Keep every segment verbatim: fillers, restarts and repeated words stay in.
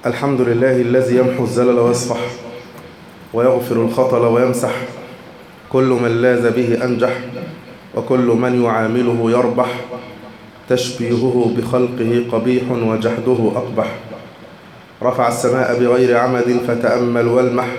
الحمد لله الذي يمحو الزلل ويصفح ويغفر الخطل ويمسح. كل من لاذ به أنجح وكل من يعامله يربح. تشبيهه بخلقه قبيح وجحده أقبح. رفع السماء بغير عمد فتأمل والمح،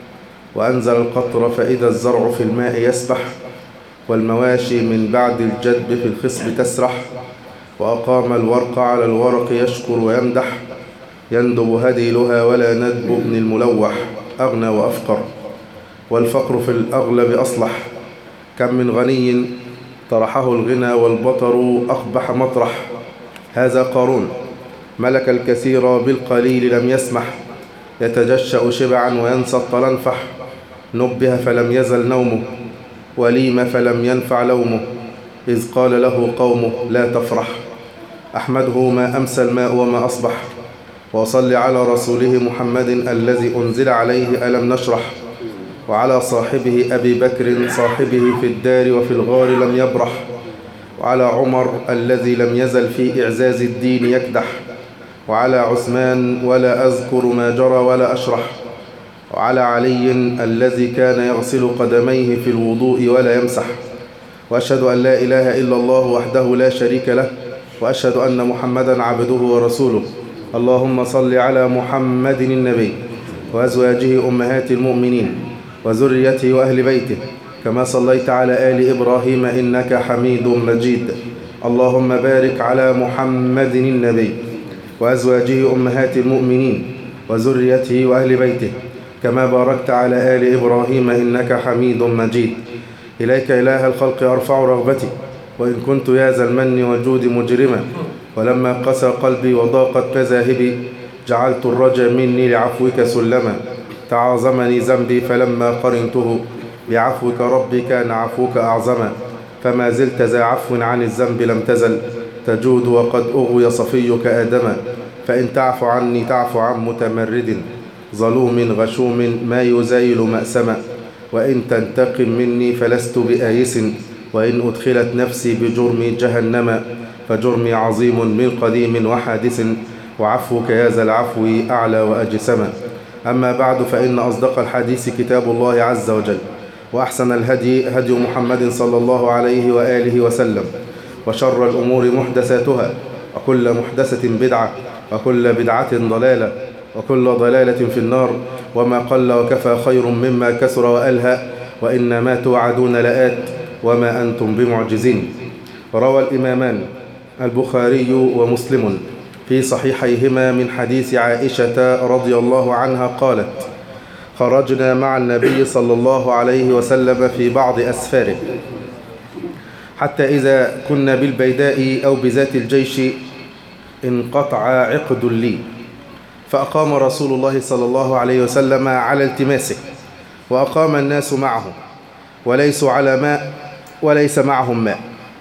وأنزل القطر فإذا الزرع في الماء يسبح، والمواشي من بعد الجدب في الخصب تسرح، وأقام الورق على الورق يشكر ويمدح. يندب هديلها ولا ندب ابن الملوح، أغنى وأفقر والفقر في الأغلب أصلح. كم من غني طرحه الغنى والبطر أقبح مطرح. هذا قارون ملك الكثير بالقليل لم يسمح، يتجشأ شبعا وينسى الطلنفح. نبه فلم يزل نومه، وليم فلم ينفع لومه، إذ قال له قومه لا تفرح. أحمده ما أمسى الماء وما أصبح، وصل على رسوله محمد الذي أنزل عليه ألم نشرح. وعلى صاحبه أبي بكر صاحبه في الدار وفي الغار لم يبرح. وعلى عمر الذي لم يزل في إعزاز الدين يكدح. وعلى عثمان ولا أذكر ما جرى ولا أشرح. وعلى علي الذي كان يغسل قدميه في الوضوء ولا يمسح. وأشهد أن لا إله إلا الله وحده لا شريك له، وأشهد أن محمدا عبده ورسوله. اللهم صل على محمد النبي وأزواجه أمهات المؤمنين وذريته وأهل بيته، كما صليت على آل إبراهيم إنك حميد مجيد. اللهم بارك على محمد النبي وأزواجه أمهات المؤمنين وذريته وأهل بيته، كما باركت على آل إبراهيم إنك حميد مجيد. إليك إله الخلق أرفع رغبتي، وإن كنت يا ذا المن والجود مجرما، ولما قسى قلبي وضاقت مذاهبي، جعلت الرجا مني لعفوك سلما. تعاظمني ذنبي فلما قرنته بعفوك ربي كان عفوك أعظما. فما زلت ذا عفو عن الذنب لم تزل، تجود وقد أغوي صفيك آدما. فإن تعف عني تعف عن متمرد، ظلوم غشوم ما يزايل مأسما. وإن تنتقم مني فلست بآيس، وإن أدخلت نفسي بجرمي جهنم، فجرمي عظيم من قديم وحادث، وعفوك يا ذا العفو أعلى وأجسما. أما بعد، فإن أصدق الحديث كتاب الله عز وجل، وأحسن الهدي هدي محمد صلى الله عليه وآله وسلم، وشر الأمور محدثاتها، وكل محدثة بدعة، وكل بدعة ضلالة، وكل ضلالة في النار. وما قل وكفى خير مما كثر وألهى، وإنما توعدون لآت وما أنتم بمعجزين. روى الإمامان البخاري ومسلم في صحيحيهما من حديث عائشة رضي الله عنها قالت: خرجنا مع النبي صلى الله عليه وسلم في بعض أسفاره، حتى إذا كنا بالبيداء أو بذات الجيش انقطع عقد لي، فأقام رسول الله صلى الله عليه وسلم على التماسه، وأقام الناس معه، وليسوا على ماء وليس معهم ماء.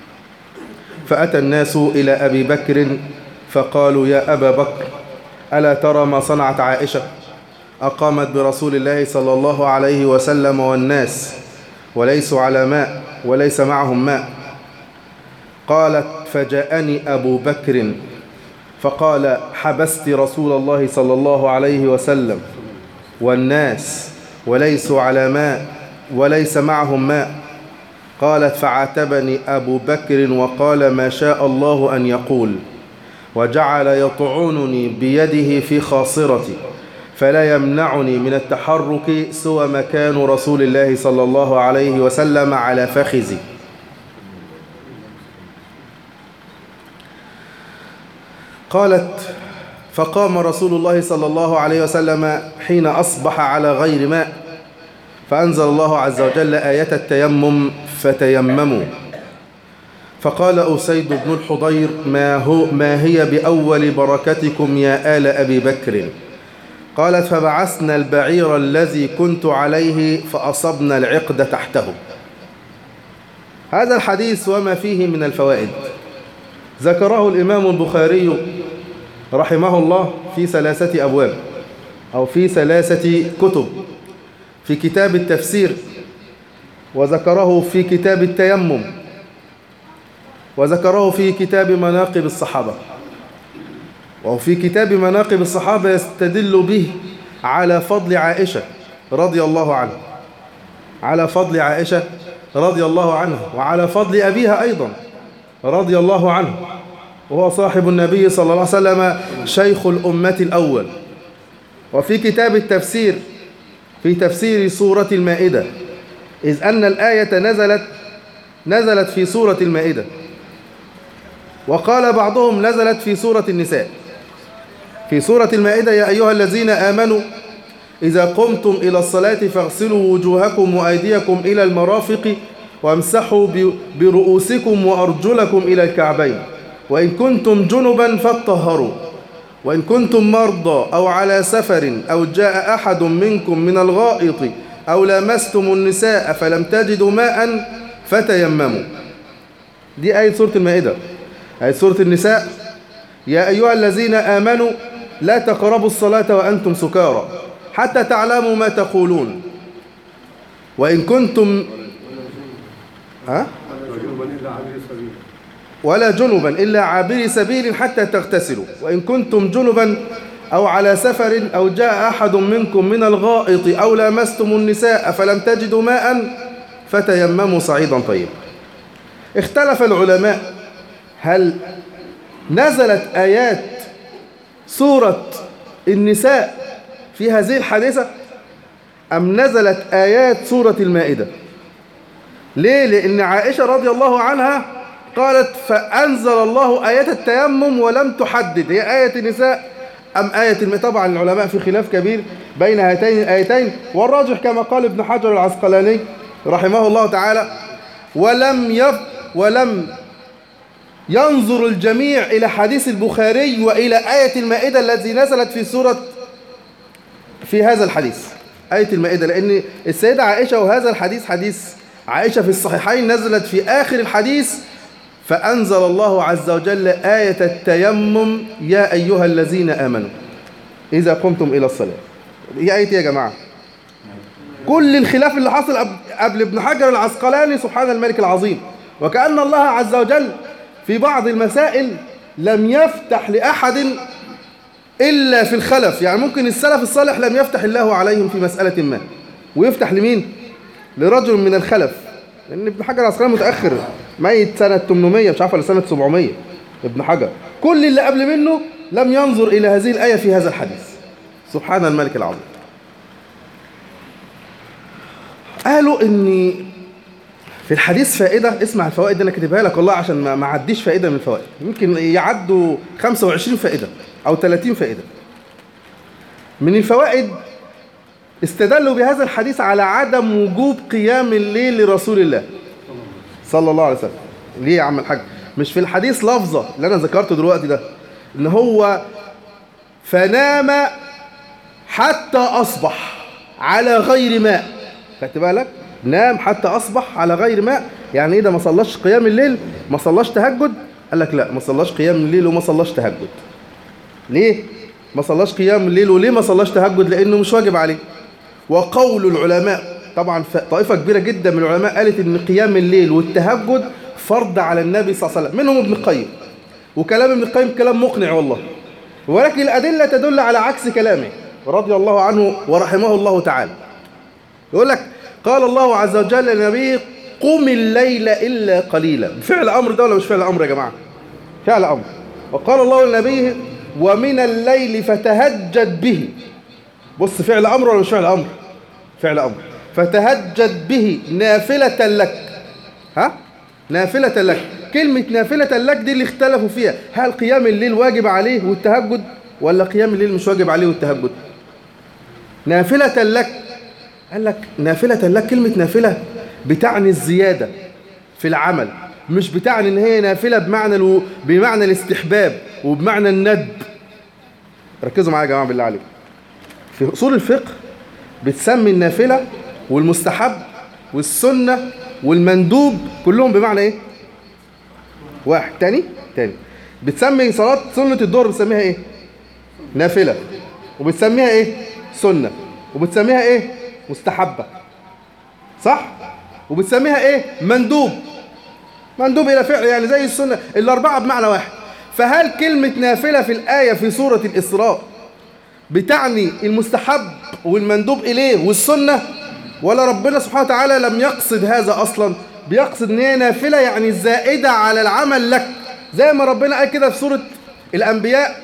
فأتى الناس إلى أبي بكر فقالوا: يا أبا بكر، ألا ترى ما صنعت عائشة؟ أقامت برسول الله صلى الله عليه وسلم والناس وليسوا على ماء وليس معهم ماء. قالت: فجاءني أبو بكر فقال: حبست رسول الله صلى الله عليه وسلم والناس وليسوا على ماء وليس معهم ماء. قالت: فعاتبني أبو بكر وقال: ما شاء الله أن يقول، وجعل يطعنني بيده في خاصرتي، فلا يمنعني من التحرك سوى مكان رسول الله صلى الله عليه وسلم على فخذي. قالت: فقام رسول الله صلى الله عليه وسلم حين أصبح على غير ماء، فأنزل الله عز وجل آية التيمم: فتيمموا. فقال أسيد بن الحضير: ما, هو ما هي بأول بركتكم يا آل أبي بكر؟ قالت: فبعثنا البعير الذي كنت عليه فأصبنا العقد تحته. هذا الحديث وما فيه من الفوائد ذكره الإمام البخاري رحمه الله في ثلاثة أبواب أو في ثلاثة كتب، في كتاب التفسير، وذكره في كتاب التيمم، وذكره في كتاب مناقب الصحابة. وفي كتاب مناقب الصحابة يستدل به على فضل عائشة رضي الله عنها، على فضل عائشة رضي الله عنها، وعلى فضل أبيها أيضا رضي الله عنه، وهو صاحب النبي صلى الله عليه وسلم شيخ الأمة الأول. وفي كتاب التفسير في تفسير سورة المائدة، إذ أن الآية نزلت نزلت في سورة المائدة، وقال بعضهم نزلت في سورة النساء. في سورة المائدة: يا أيها الذين آمنوا إذا قمتم إلى الصلاة فاغسلوا وجوهكم وأيديكم إلى المرافق وامسحوا برؤوسكم وأرجلكم إلى الكعبين وإن كنتم جنبا فاطهروا وإن كنتم مرضى أو على سفر أو جاء أحد منكم من الغائط أو لامستم النساء فلم تجدوا ماء فتيمموا. دي آية سورة المائدة. آية سورة النساء: يا أيها الذين آمنوا لا تقربوا الصلاة وأنتم سكارى حتى تعلموا ما تقولون وإن كنتم ها؟ ولا جنبا إلا عابري سبيل حتى تغتسلوا وإن كنتم جنبا أو على سفر أو جاء أحد منكم من الغائط أو لامستم النساء فلم تجدوا ماء فتيمموا صعيدا طيبا. اختلف العلماء هل نزلت آيات سورة النساء في هذه الحادثة أم نزلت آيات سورة المائدة؟ ليه؟ لأن عائشة رضي الله عنها قالت فأنزل الله آيات التيمم ولم تحدد هي آية النساء أم آية المائدة. طبعا العلماء في خلاف كبير بين هاتين الآيتين، والراجح كما قال ابن حجر العسقلاني رحمه الله تعالى: ولم يف ولم ينظر الجميع إلى حديث البخاري وإلى آية المائدة التي نزلت في سورة في هذا الحديث آية المائدة، لأن السيدة عائشة وهذا الحديث حديث عائشة في الصحيحين نزلت في آخر الحديث: فأنزل الله عز وجل آية التيمم يا أيها الذين آمنوا إذا قمتم إلى الصلاة. هي آية يا جماعة كل الخلاف اللي حصل قبل ابن حجر العسقلاني سبحان الملك العظيم، وكأن الله عز وجل في بعض المسائل لم يفتح لأحد إلا في الخلف. يعني ممكن السلف الصالح لم يفتح الله عليهم في مسألة ما ويفتح لمين؟ لرجل من الخلف، لأن ابن حجر العسقلاني متأخر ميت سنة ثمانمائة مش عارف ولا سنة سبعمائة. ابن حجر كل اللي قبل منه لم ينظر إلى هذه الآية في هذا الحديث سبحان الملك العظيم. قالوا إن في الحديث فائدة. اسمع الفوائد دي أنا كاتبها لك والله عشان ما عديش فائدة من الفوائد، يمكن يعدوا خمسة وعشرين فائدة أو ثلاثين فائدة. من الفوائد استدلوا بهذا الحديث على عدم وجوب قيام الليل لرسول الله صلى الله عليه وسلم. ليه يا عم الحاج؟ مش في الحديث لفظة اللي أنا ذكرته دلوقتي ده إن هو فنام حتى أصبح على غير ماء؟ خدت بالك؟ نام حتى أصبح على غير ماء، يعني إيه ده؟ ما صلاش قيام الليل، ما صلاش تهجد؟ قال لك لا، ما صلاش قيام الليل وما صلاش تهجد. ليه ما صلاش قيام الليل وليه ما صلاش تهجد؟ لأنه مش واجب عليه. وقول العلماء طبعا طائفة كبيرة جدا من العلماء قالت إن قيام الليل والتهجد فرض على النبي صلى الله عليه وسلم، منهم ابن القيم، وكلام ابن القيم كلام مقنع والله، ولكن الأدلة تدل على عكس كلامه رضي الله عنه ورحمه الله تعالى. يقول لك قال الله عز وجل لنبيه قم الليل إلا قليلا. فعل أمر ده ولا مش فعل أمر يا جماعة؟ فعل أمر. وقال الله لنبيه ومن الليل فتهجد به. بص فعل أمر ولا مش فعل أمر؟ فعل أمر. فتهجد به نافلة لك. ها؟ نافلة لك. كلمة نافلة لك دي اللي اختلفوا فيها، هل قيام الليل واجب عليه والتهجد ولا قيام الليل مش واجب عليه والتهجد؟ نافلة لك. قال لك نافلة لك، كلمة نافلة بتعني الزيادة في العمل، مش بتعني ان هي نافلة بمعنى الو... بمعنى الاستحباب وبمعنى الندب. ركزوا معايا يا جماعة بالله عليكم. في أصول الفقه بتسمي النافلة والمستحب والسنة والمندوب كلهم بمعنى ايه؟ واحد. تاني تاني بتسمي صلاة سنة الظهر بتسميها ايه؟ نافلة، وبتسميها ايه؟ سنة، وبتسميها ايه؟ مستحبة، صح؟ وبتسميها ايه؟ مندوب. مندوب الى فعل، يعني زي السنة. الاربعة بمعنى واحد. فهل كلمة نافلة في الآية في سورة الإسراء بتعني المستحب والمندوب إليه والسنة، ولا ربنا سبحانه وتعالى لم يقصد هذا أصلا؟ بيقصد ان هي نافلة يعني زائدة على العمل لك، زي ما ربنا قال كده في سورة الأنبياء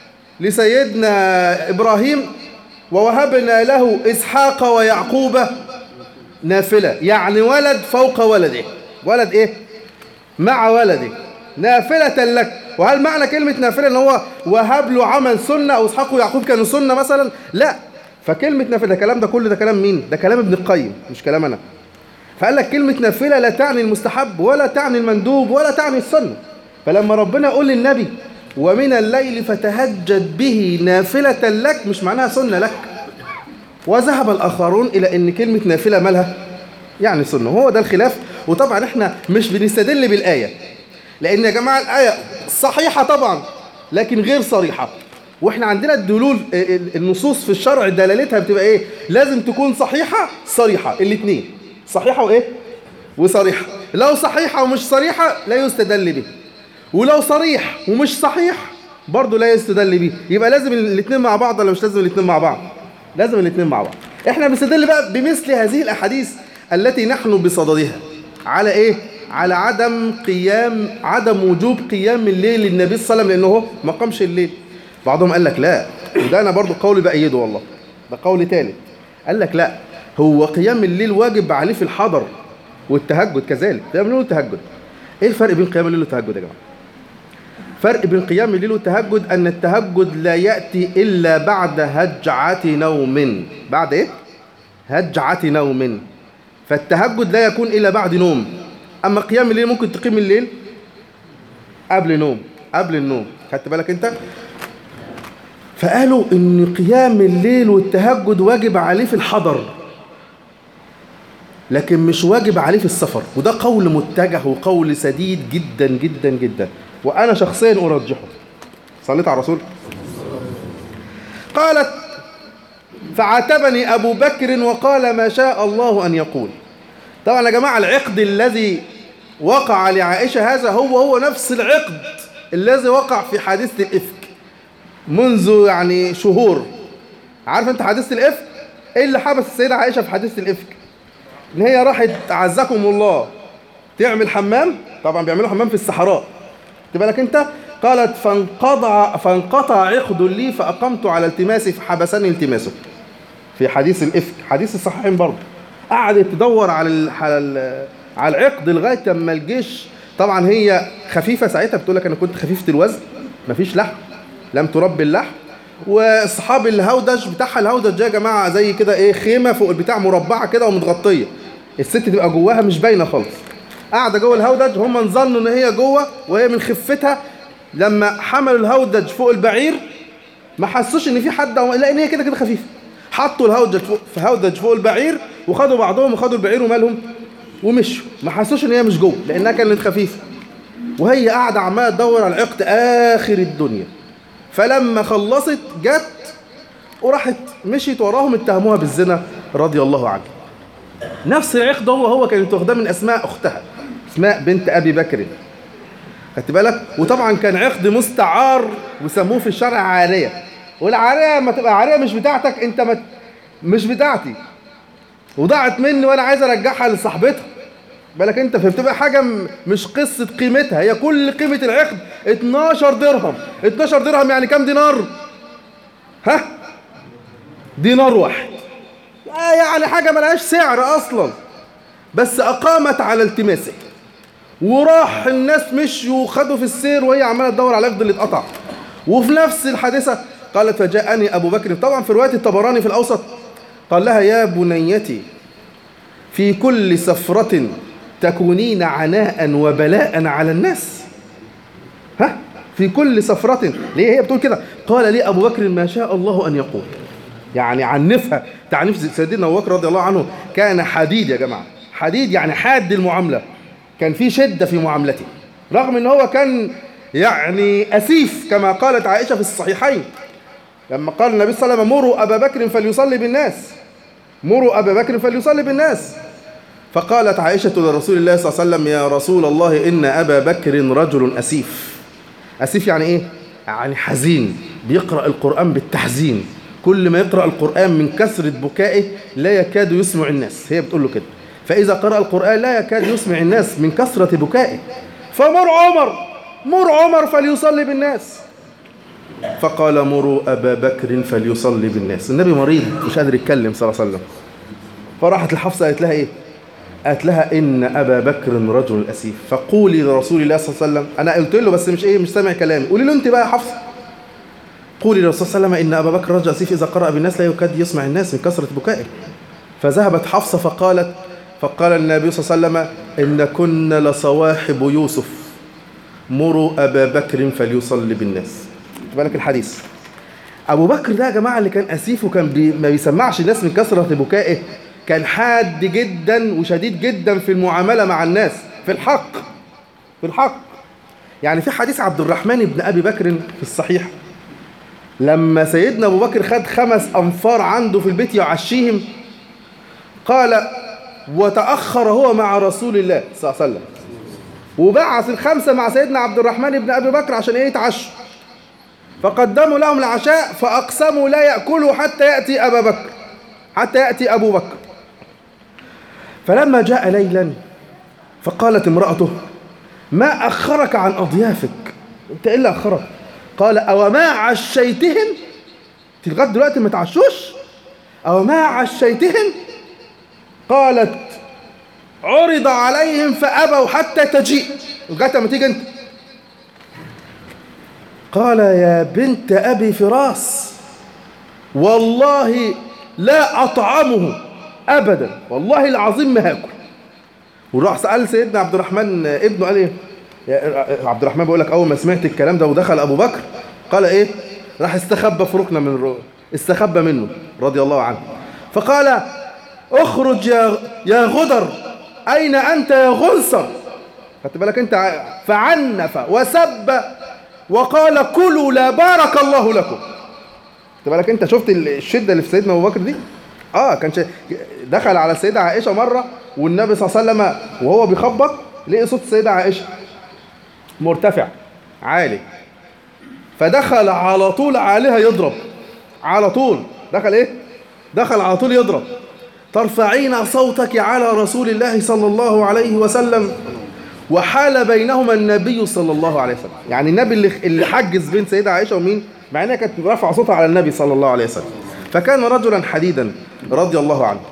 لسيدنا إبراهيم ووهبنا له إسحاق ويعقوب نافلة، يعني ولد فوق ولده، ولد إيه؟ مع ولده نافلة لك. وهل معنى كلمة نافلة ان هو وهب له عمل سنة أو إسحاق ويعقوب كانوا سنة مثلا؟ لا. فكلمة نافلة الكلام ده كله ده كلام مين؟ ده كلام ابن القيم مش كلام أنا. فقال لك كلمة نافلة لا تعني المستحب ولا تعني المندوب ولا تعني السنة. فلما ربنا يقول للنبي ومن الليل فتهجد به نافلة لك مش معناها سنة لك. وذهب الآخرون إلى أن كلمة نافلة مالها يعني سنة، هو ده الخلاف. وطبعا احنا مش بنستدل بالآية، لأن يا جماعة الآية صحيحة طبعا لكن غير صريحة، واحنا عندنا الدلول النصوص في الشرع دلالتها بتبقى ايه؟ لازم تكون صحيحة صريحة، الاثنين صحيحة وايه؟ وصريحة. لو صحيحة ومش صريحة لا يستدل به، ولو صريح ومش صحيح برضه لا يستدل به. يبقى لازم الاثنين مع بعض ولا مش لازم الاثنين مع بعض؟ لازم الاثنين مع بعض. احنا بنستدل بقى بمثل هذه الاحاديث التي نحن بصددها على ايه؟ على عدم قيام عدم وجوب قيام الليل للنبي صلى الله عليه وسلم لانه هو ما قامش الليل. بعضهم قال لك لا، وده انا برضه قولي بأيده والله، ده قول ثالث. قال لك لا، هو قيام الليل واجب عليه في الحضر والتهجد كذلك. قيام الليل والتهجد ايه الفرق بين قيام الليل والتهجد يا جماعه؟ فرق بين قيام الليل والتهجد ان التهجد لا ياتي الا بعد هجعة نوم. بعد ايه؟ هجعة نوم. فالتهجد لا يكون الا بعد نوم. اما قيام الليل ممكن تقيم الليل قبل نوم، قبل النوم. خدت بالك انت؟ فقالوا ان قيام الليل والتهجد واجب عليه في الحضر لكن مش واجب عليه في السفر، وده قول متجه وقول سديد جدا جدا جدا، وانا شخصيا ارجحه. صليت على الرسول. قالت فعاتبني ابو بكر وقال ما شاء الله ان يقول. طبعا يا جماعه العقد الذي وقع لعائشه هذا هو هو نفس العقد الذي وقع في حادثه الافك منذ يعني شهور. عارف انت حادثه الافك ايه اللي حبس السيده عائشه في حادثه الافك؟ ان هي راحت عزكم الله تعمل حمام، طبعا بيعملوا حمام في الصحراء، تبقى لك انت. قالت فانقطع فانقطع عقد لي فاقمت على التماسي فحبسني التماسه. في حديث الافك حديث الصحيحين برضه، قعدت تدور على على على العقد لغايه اما الجيش. طبعا هي خفيفه ساعتها، بتقول لك انا كنت خفيفه الوزن، مفيش لحم، لم تربي اللحم. والصحاب الهودج بتاعها، الهودج يا جماعه زي كده ايه، خيمه فوق البتاع مربعه كده ومتغطيه، الست تبقى جواها مش باينه خالص، قاعده جوه الهودج. هم ظنوا ان هي جوه وهي من خفتها لما حملوا الهودج فوق البعير ما حسوش ان في حد، لان هي كده كده خفيفه. حطوا الهودج فوق في هودج فوق البعير وخدوا بعضهم وخدوا البعير ومالهم ومشوا، ما حسوش ان هي مش جوه لانها كانت خفيفه. وهي قاعده عماله تدور على العقد اخر الدنيا. فلما خلصت جت وراحت مشيت وراهم اتهموها بالزنا رضي الله عنها. نفس العقد هو هو كانت واخداه من اسماء اختها، اسماء بنت ابي بكر. خدت بالك؟ وطبعا كان عقد مستعار وسموه في الشرع عاريه. والعاريه لما تبقى عاريه مش بتاعتك انت، مت مش بتاعتي وضاعت مني وانا عايز ارجعها لصاحبتها، بالك انت، فبتبقى حاجه مش قصه قيمتها، هي كل قيمه العقد اتناشر درهم. اتناشر درهم يعني كام دينار؟ ها؟ دينار واحد. آه يعني حاجه ملهاش سعر اصلا، بس اقامت على التماسه. وراح الناس مشوا وخدوا في السير وهي عماله تدور على العقد اللي اتقطع. وفي نفس الحادثه قالت فجاءني ابو بكر. طبعا في روايه الطبراني في الاوسط قال لها يا بنيتي في كل سفرة تكونين عناء وبلاء على الناس. ها؟ في كل سفرة. ليه هي بتقول كده؟ قال لي أبو بكر ما شاء الله أن يقول. يعني عنفها تعنيف. سيدنا أبو بكر رضي الله عنه كان حديد يا جماعة، حديد يعني حاد المعاملة، كان في شدة في معاملته رغم أنه هو كان يعني أسيف كما قالت عائشة في الصحيحين لما قال النبي صلى الله عليه وسلم مروا أبا بكر فليصلي بالناس، مروا أبا بكر فليصلي بالناس. فقالت عائشة لرسول الله صلى الله عليه وسلم يا رسول الله إن أبا بكر رجل أسيف. أسيف يعني إيه؟ يعني حزين، بيقرأ القرآن بالتحزين، كل ما يقرأ القرآن من كثرة بكائه لا يكاد يسمع الناس، هي بتقول له كده. فإذا قرأ القرآن لا يكاد يسمع الناس من كثرة بكائه، فمر عمر مر عمر فليصلي بالناس. فقال مروا أبا بكر فليصلي بالناس. النبي مريض مش قادر يتكلم صلى الله عليه وسلم. فراحت الحفصة قالت لها إيه؟ قالت لها إن أبا بكر رجل أسيف، فقولي لرسول الله صلى الله عليه وسلم. أنا قلت له بس مش إيه مش سامع كلامي، قولي له أنت بقى يا حفصة. قولي للرسول صلى الله عليه وسلم إن أبا بكر رجل أسيف إذا قرأ بالناس لا يكاد يسمع الناس من كثرة بكائه. فذهبت حفصة فقالت فقال النبي صلى الله عليه وسلم إن كن لصواحب يوسف مروا أبا بكر فليصلي بالناس. بالك الحديث أبو بكر ده يا جماعة اللي كان أسيف وكان بي ما بيسمعش الناس من كثرة بكائه، كان حاد جدا وشديد جدا في المعاملة مع الناس في الحق في الحق يعني في حديث عبد الرحمن بن أبي بكر في الصحيح، لما سيدنا أبو بكر خد خمس أنفار عنده في البيت يعشيهم، قال وتأخر هو مع رسول الله صلى الله عليه وسلم، وبعث الخمسة مع سيدنا عبد الرحمن بن أبي بكر عشان إيه يتعشوا، فقدموا لهم العشاء فأقسموا لا يأكلوا حتى يأتي أبا بكر حتى يأتي أبو بكر. فلما جاء ليلا فقالت امرأته ما أخرك عن أضيافك؟ أنت إيه اللي أخرك؟ قال أو ما عشيتهم؟ لغاية دلوقتي ما تعشوش؟ أو ما عشيتهم؟ قالت عرض عليهم فأبوا حتى تجيء، لغاية ما تيجي أنت. قال يا بنت أبي فراس والله لا أطعمه أبدا، والله العظيم ما هاكل. وراح سأل سيدنا عبد الرحمن ابنه قال إيه؟ عبد الرحمن بيقول لك أول ما سمعت الكلام ده ودخل أبو بكر قال إيه؟ راح استخبى في ركنه من الرؤى، استخبى منه رضي الله عنه. فقال اخرج يا يا غدر، أين أنت يا غنصر؟ خدت بالك أنت؟ فعنف وسب وقال كلوا لا بارك الله لكم. خدت بالك أنت؟ شفت الشدة اللي في سيدنا أبو بكر دي؟ آه كان دخل على السيدة عائشة مرة والنبي صلى الله عليه وسلم وهو بيخبط لقي صوت السيدة عائشة مرتفع عالي، فدخل على طول عليها يضرب، على طول دخل إيه؟ دخل على طول يضرب. ترفعين صوتك على رسول الله صلى الله عليه وسلم، وحال بينهما النبي صلى الله عليه وسلم. يعني النبي اللي اللي حجز بين سيدة عائشة ومين؟ مع انها كانت رافعه صوتها على النبي صلى الله عليه وسلم. فكان رجلا حديدا رضي الله عنه.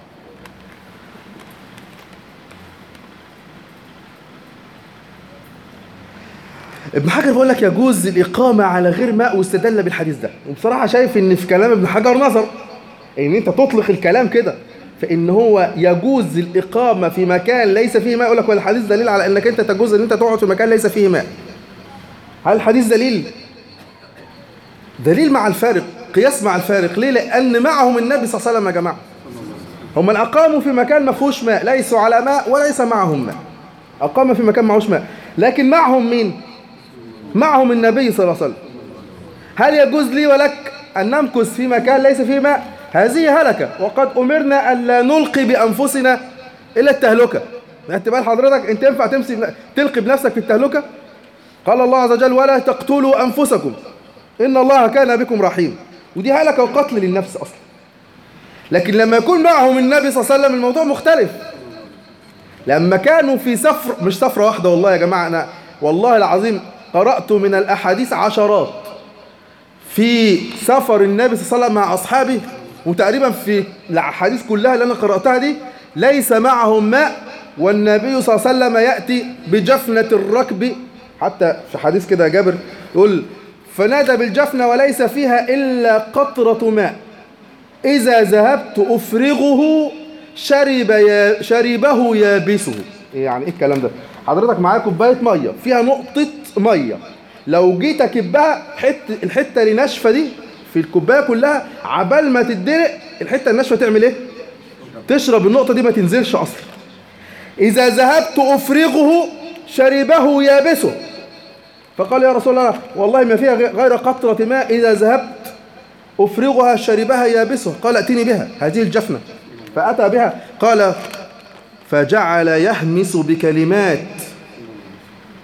ابن حجر بيقول لك يجوز الإقامة على غير ماء، واستدل بالحديث ده. وبصراحة شايف ان في كلام ابن حجر نظر، ان انت تطلق الكلام كده فإن هو يجوز الإقامة في مكان ليس فيه ماء. يقول لك والحديث دليل على أنك أنت تجوز أن أنت تقعد في مكان ليس فيه ماء. هل الحديث دليل؟ دليل مع الفارق، قياس مع الفارق. ليه؟ لأن معهم النبي صلى الله عليه وسلم يا جماعة. هم أقاموا في مكان ما فيهوش ماء، ليسوا على ماء وليس معهم ماء، أقاموا في مكان ما فيهوش ماء، لكن معهم مين؟ معهم النبي صلى الله عليه وسلم. هل يجوز لي ولك أن نمكث في مكان ليس فيه ماء؟ هذه هلكة، وقد أمرنا أن لا نلقي بأنفسنا إلا التهلكة. أنت بقى حضرتك أنت ينفع تمسي تلقي بنفسك في التهلكة؟ قال الله عز وجل ولا تقتلوا أنفسكم إن الله كان بكم رحيم. ودي هلكة وقتل للنفس أصلا. لكن لما يكون معهم النبي صلى الله عليه وسلم الموضوع مختلف. لما كانوا في سفر، مش سفرة واحدة والله يا جماعة، أنا والله العظيم قرأت من الأحاديث عشرات في سفر النبي صلى الله عليه وسلم مع أصحابه، وتقريبا في الأحاديث كلها اللي أنا قرأتها دي ليس معهم ماء، والنبي صلى الله عليه وسلم يأتي بجفنة الركب. حتى في حديث كده جابر يقول فنادى بالجفنة وليس فيها إلا قطرة ماء، إذا ذهبت أفرغه شرب يا شربه يابسه. يعني إيه الكلام ده؟ حضرتك معاك كوباية مية فيها نقطة مية، لو جيت أكبها حتة الحتة اللي ناشفة دي في الكوباية كلها، عبال ما تدلق الحتة الناشفة تعمل إيه؟ تشرب النقطة دي ما تنزلش أصلا. إذا ذهبت أفرغه شربه يابسه. فقال يا رسول الله والله ما فيها غير قطرة ماء، إذا ذهبت أفرغها شربها يابسه. قال ائتني بها هذه الجفنة، فأتى بها. قال فجعل يهمس بكلمات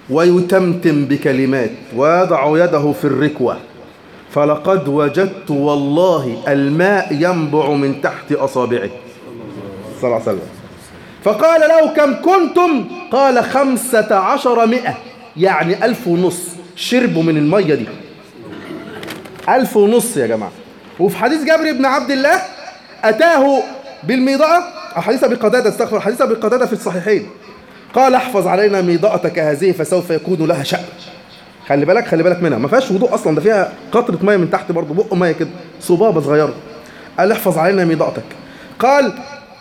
ويتمتم بكلمات ويضع يده في الركوة، فلقد وجدت والله الماء ينبع من تحت أصابعه صلى الله عليه وسلم. فقال له كم كنتم؟ قال خمسة عشر مئة، يعني ألف ونص شربوا من المية دي، ألف ونص يا جماعة. وفي حديث جابر بن عبد الله أتاه بالميضاء، حديث أبي قتادة استغفر حديث أبي قتادة في الصحيحين، قال احفظ علينا ميضاءتك هذه فسوف يكون لها شأن. خلي بالك خلي بالك منها، ما فيهاش وضوء أصلا، ده فيها قطرة مية من تحت برضه، بق مية كده، صبابة صغيرة. قال احفظ علينا ميضاءتك. قال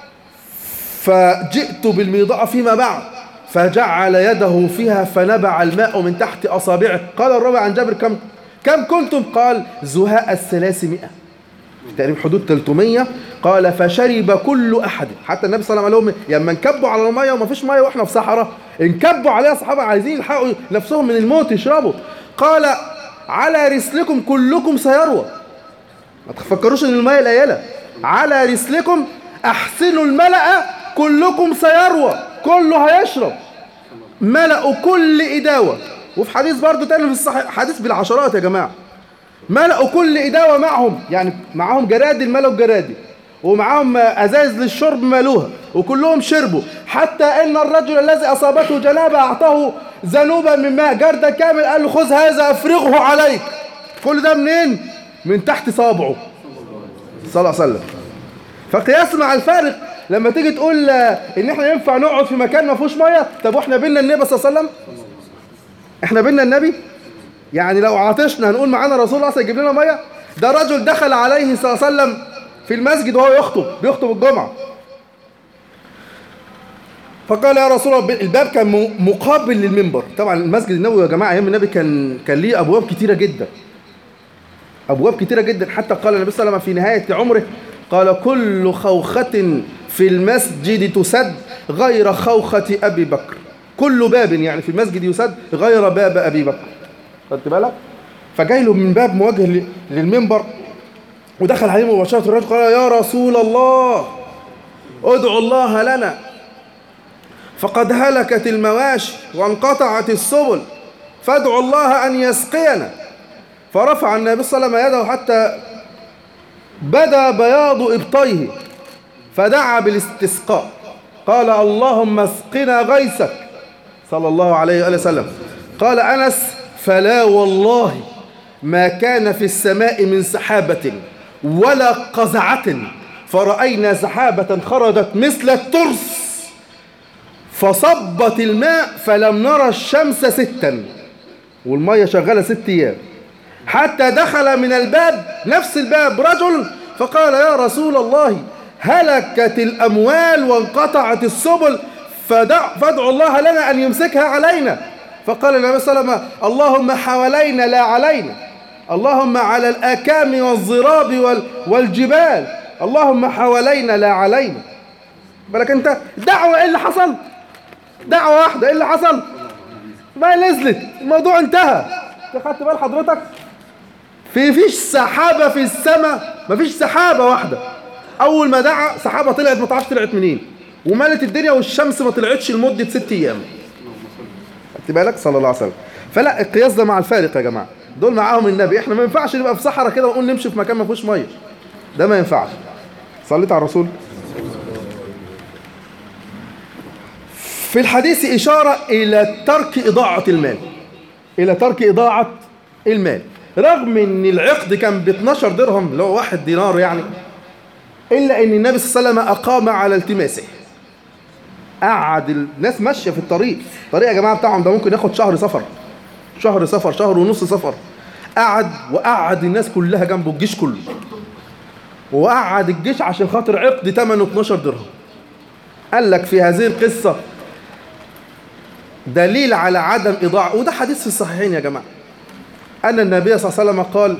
فجئت بالميضاء فيما بعد فجعل يده فيها فنبع الماء من تحت أصابعه. قال الراوي عن جابر كم كم كنتم؟ قال زهاء الثلاثمائة، تقريبا حدود ثلاثمائة. قال فشرب كل أحد، حتى النبي صلى الله عليه وسلم لما انكبوا على المية وما فيش مية واحنا في صحراء، انكبوا عليها الصحابة عايزين يلحقوا نفسهم من الموت يشربوا. قال على رسلكم كلكم سيروى، ما تفكروش ان المية قليلة، على رسلكم احسنوا الملأ كلكم سيروى، كله هيشرب، ملأوا كل إداوة. وفي حديث برضه تاني في الصحيح، حديث بالعشرات يا جماعة، ملأوا كل إداوة معهم، يعني معهم جرادل ملأوا الجرادل، ومعهم أزايز للشرب ملوها، وكلهم شربوا، حتى إن الرجل الذي أصابته جنابة أعطاه ذنوبا من ماء جردل كامل، قال له خذ هذا أفرغه عليك. كل ده منين؟ من تحت صابعه صلى الله عليه وسلم. فقياس مع الفارق لما تيجي تقول ان احنا ينفع نقعد في مكان ما فيهوش ميه، طب واحنا بينا النبي صلى الله عليه وسلم؟ احنا بينا النبي؟ يعني لو عطشنا هنقول معانا رسول الله يجيب لنا ميه؟ ده رجل دخل عليه صلى الله عليه وسلم في المسجد وهو يخطب بيخطب الجمعه، فقال يا رسول الله، الباب كان مقابل للمنبر. طبعا المسجد النبوي يا جماعه ايام النبي كان كان ليه ابواب كتيره جدا، ابواب كتيره جدا، حتى قال النبي صلى الله عليه وسلم في نهايه عمره، قال كل خوخة في المسجد تسد غير خوخة أبي بكر، كل باب يعني في المسجد يسد غير باب أبي بكر. خدت بالك؟ فجاي له من باب مواجه للمنبر، ودخل عليه مباشرة الرجل قال يا رسول الله ادعو الله لنا فقد هلكت المواشي وانقطعت السبل فادعوا الله أن يسقينا. فرفع النبي صلى الله عليه وسلم يده حتى بدا بياض إبطيه فدعا بالاستسقاء، قال اللهم اسقنا غيثك صلى الله عليه وآله وسلم. قال أنس فلا والله ما كان في السماء من سحابة ولا قزعة فرأينا سحابة خرجت مثل الترس فصبت الماء فلم نرى الشمس ستا، والمية شغالة ست أيام، حتى دخل من الباب نفس الباب رجل فقال يا رسول الله هلكت الأموال وانقطعت السبل فادعوا الله لنا أن يمسكها علينا. فقال النبي صلى الله عليه وسلم اللهم حوالينا لا علينا، اللهم على الآكام والضراب والجبال، اللهم حوالينا لا علينا. بالك انت دعوة، ايه اللي حصل؟ دعوة واحدة، ايه اللي حصل؟ ما نزلت، الموضوع انتهى. خدت بال حضرتك؟ في فيش سحابة في السماء، مفيش سحابة واحدة، أول ما دعا سحابة طلعت ما تعرفش طلعت منين، ومالت الدنيا، والشمس ما طلعتش لمدة ست أيام. خدت بالك؟ صلى الله عليه وسلم. فلا القياس ده مع الفارق يا جماعة، دول معاهم النبي، احنا ما ينفعش نبقى في صحراء كده ونقول نمشي في مكان ما فيهوش مية، ده ما ينفعش. صليت على الرسول. في الحديث إشارة إلى ترك إضاعة المال، إلى ترك إضاعة المال، رغم ان العقد كان ب اتناشر درهم اللي هو واحد دينار يعني، الا ان النبي صلى الله عليه وسلم اقام على التماسه. قعد الناس ماشيه في الطريق، الطريق يا جماعه بتاعهم ده ممكن ياخد شهر سفر، شهر سفر، شهر ونص سفر. قعد وقعد الناس كلها جنبه، الجيش كله، وقعد الجيش عشان خاطر عقد ثمنه اتناشر درهم. قال لك في هذه القصه دليل على عدم اضاعه، وده حديث في الصحيحين يا جماعه، أن النبي صلى الله عليه وسلم قال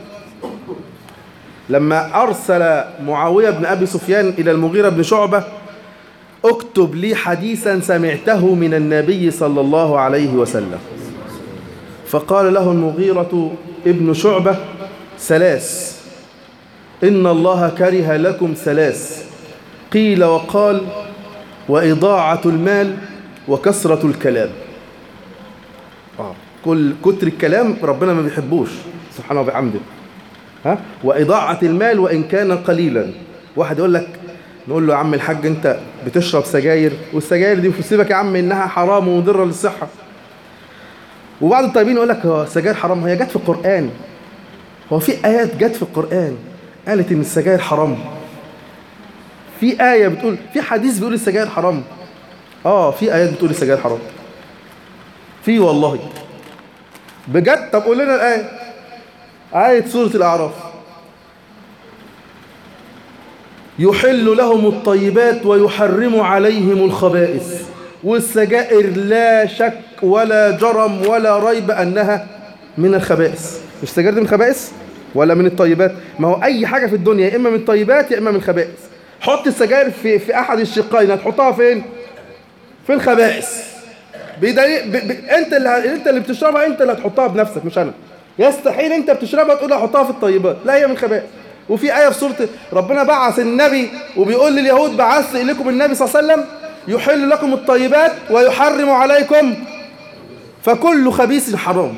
لما أرسل معاوية بن أبي سفيان إلى المغيرة بن شعبة اكتب لي حديثا سمعته من النبي صلى الله عليه وسلم، فقال له المغيرة ابن شعبة ثلاث، إن الله كره لكم ثلاث، قيل وقال وإضاعة المال وكثرة الكلام. اه كل كتر الكلام ربنا ما بيحبوش سبحانه وبحمده. ها وإضاعة المال وإن كان قليلا. واحد يقول لك، نقول له يا عم الحاج أنت بتشرب سجاير، والسجاير دي سيبك يا عم إنها حرام ومضرة للصحة. وبعض الطيبين يقول لك هو السجاير حرام، هي جت في القرآن. هو في آيات جت في القرآن قالت إن السجاير حرام؟ في آية بتقول، في حديث بيقول السجاير حرام؟ آه في آيات بتقول السجاير حرام، في والله بجد. طب قول لنا الآية. آية سورة الأعراف: يحل لهم الطيبات ويحرم عليهم الخبائث. والسجائر لا شك ولا جرم ولا ريب أنها من الخبائث. مش السجائر دي من الخبائث ولا من الطيبات؟ ما هو أي حاجة في الدنيا يا إما من الطيبات يا إما من الخبائث. حط السجائر في في أحد الشقين، هتحطها فين؟ في الخبائث. بدليل ب... ب... أنت اللي أنت اللي بتشربها، أنت اللي هتحطها بنفسك مش أنا. يستحيل أنت بتشربها تقول أحطها في الطيبات، لا هي من الخبائث. وفي آية في سورة ربنا بعث النبي وبيقول لليهود بعثت إليكم النبي صلى الله عليه وسلم يحل لكم الطيبات ويحرم عليكم فكل خبيث حرام.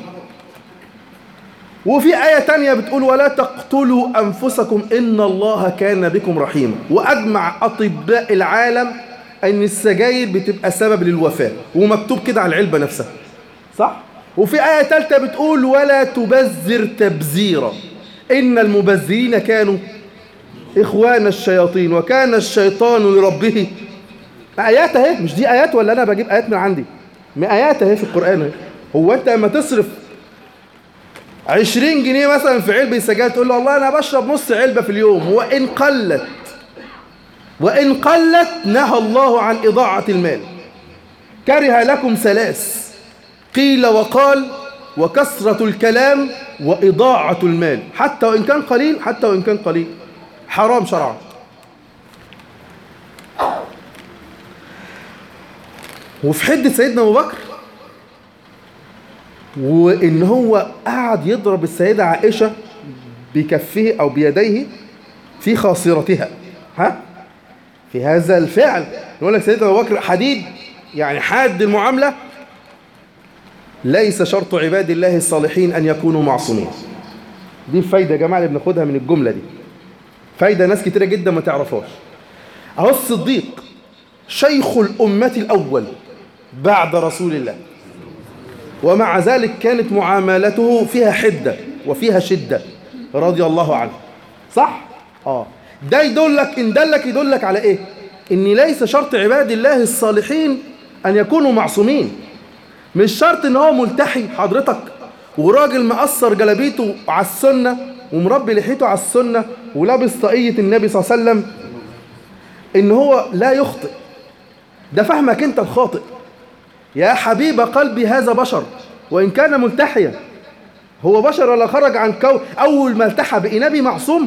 وفي آية تانية بتقول ولا تقتلوا أنفسكم إن الله كان بكم رحيما. وأجمع أطباء العالم أن السجاير بتبقى سبب للوفاة، ومكتوب كده على العلبة نفسها، صح؟ وفي آية تالتة بتقول ولا تبذر تبذيرا إن المبذرين كانوا إخوان الشياطين وكان الشيطان لربه. آيات اهي، مش دي آيات ولا أنا بجيب آيات من عندي؟ من آيات اهي في القرآن اهي. هو أنت لما تصرف عشرين جنيه مثلا في علبة سجاير تقول له والله أنا بشرب نص علبة في اليوم، وإن قلت وإن قلت نهى الله عن إضاعة المال. كره لكم ثلاث قيل وقال وكثرة الكلام وإضاعة المال، حتى وإن كان قليل، حتى وإن كان قليل حرام شرعا. وفي حدة سيدنا أبو بكر وإن هو قعد يضرب السيدة عائشة بكفه أو بيديه في خاصرتها، ها في هذا الفعل نقول لك سيدنا أبو بكر حديد، يعني حاد المعاملة. ليس شرط عباد الله الصالحين أن يكونوا معصومين. دي الفايدة يا جماعة اللي بناخدها من الجملة دي، فايدة ناس كتيرة جدا ما تعرفهاش. أهو الصديق شيخ الأمة الأول بعد رسول الله، ومع ذلك كانت معاملته فيها حدة وفيها شدة رضي الله عنه، صح؟ آه ده يدلك، إن دلك يدلك على إيه؟ إن ليس شرط عباد الله الصالحين أن يكونوا معصومين. مش شرط إن هو ملتحي حضرتك وراجل مقصر جلابيته على السنة ومربي لحيته على السنة ولابس طاقية النبي صلى الله عليه وسلم إن هو لا يخطئ. ده فهمك أنت الخاطئ. يا حبيب قلبي هذا بشر وإن كان ملتحيا، هو بشر ولا خرج عن كون؟ أول ما التحى بقي نبي معصوم؟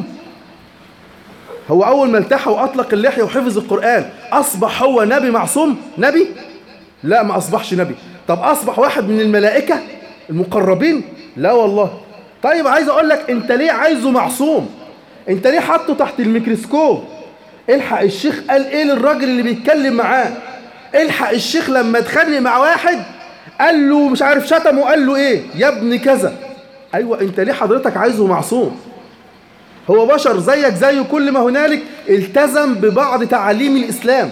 هو أول ما التحى وأطلق اللحية وحفظ القرآن أصبح هو نبي معصوم؟ نبي؟ لا ما أصبحش نبي. طب أصبح واحد من الملائكة المقربين؟ لا والله. طيب عايز أقول لك أنت ليه عايزه معصوم؟ أنت ليه حطه تحت الميكروسكوب؟ الحق الشيخ قال إيه للراجل اللي بيتكلم معاه؟ الحق الشيخ لما اتخانق مع واحد قال له مش عارف شتمه قال له إيه؟ يا ابن كذا. أيوة أنت ليه حضرتك عايزه معصوم؟ هو بشر زيك زيه، كل ما هنالك التزم ببعض تعاليم الإسلام،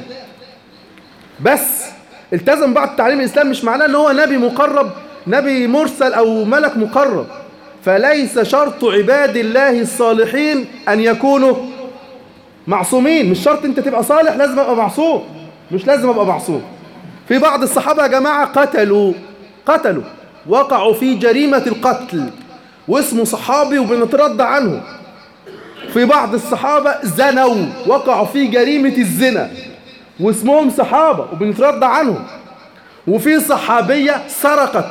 بس التزم بعض تعاليم الإسلام مش معناه ان هو نبي مقرب، نبي مرسل أو ملك مقرب. فليس شرط عباد الله الصالحين أن يكونوا معصومين. مش شرط انت تبقى صالح لازم ابقى معصوم، مش لازم ابقى معصوم. في بعض الصحابة يا جماعة قتلوا قتلوا وقعوا في جريمة القتل واسمه صحابي وبنترضى عنه. في بعض الصحابة زنوا وقعوا في جريمة الزنا واسمهم صحابة وبنترضى عنهم. وفي صحابية سرقت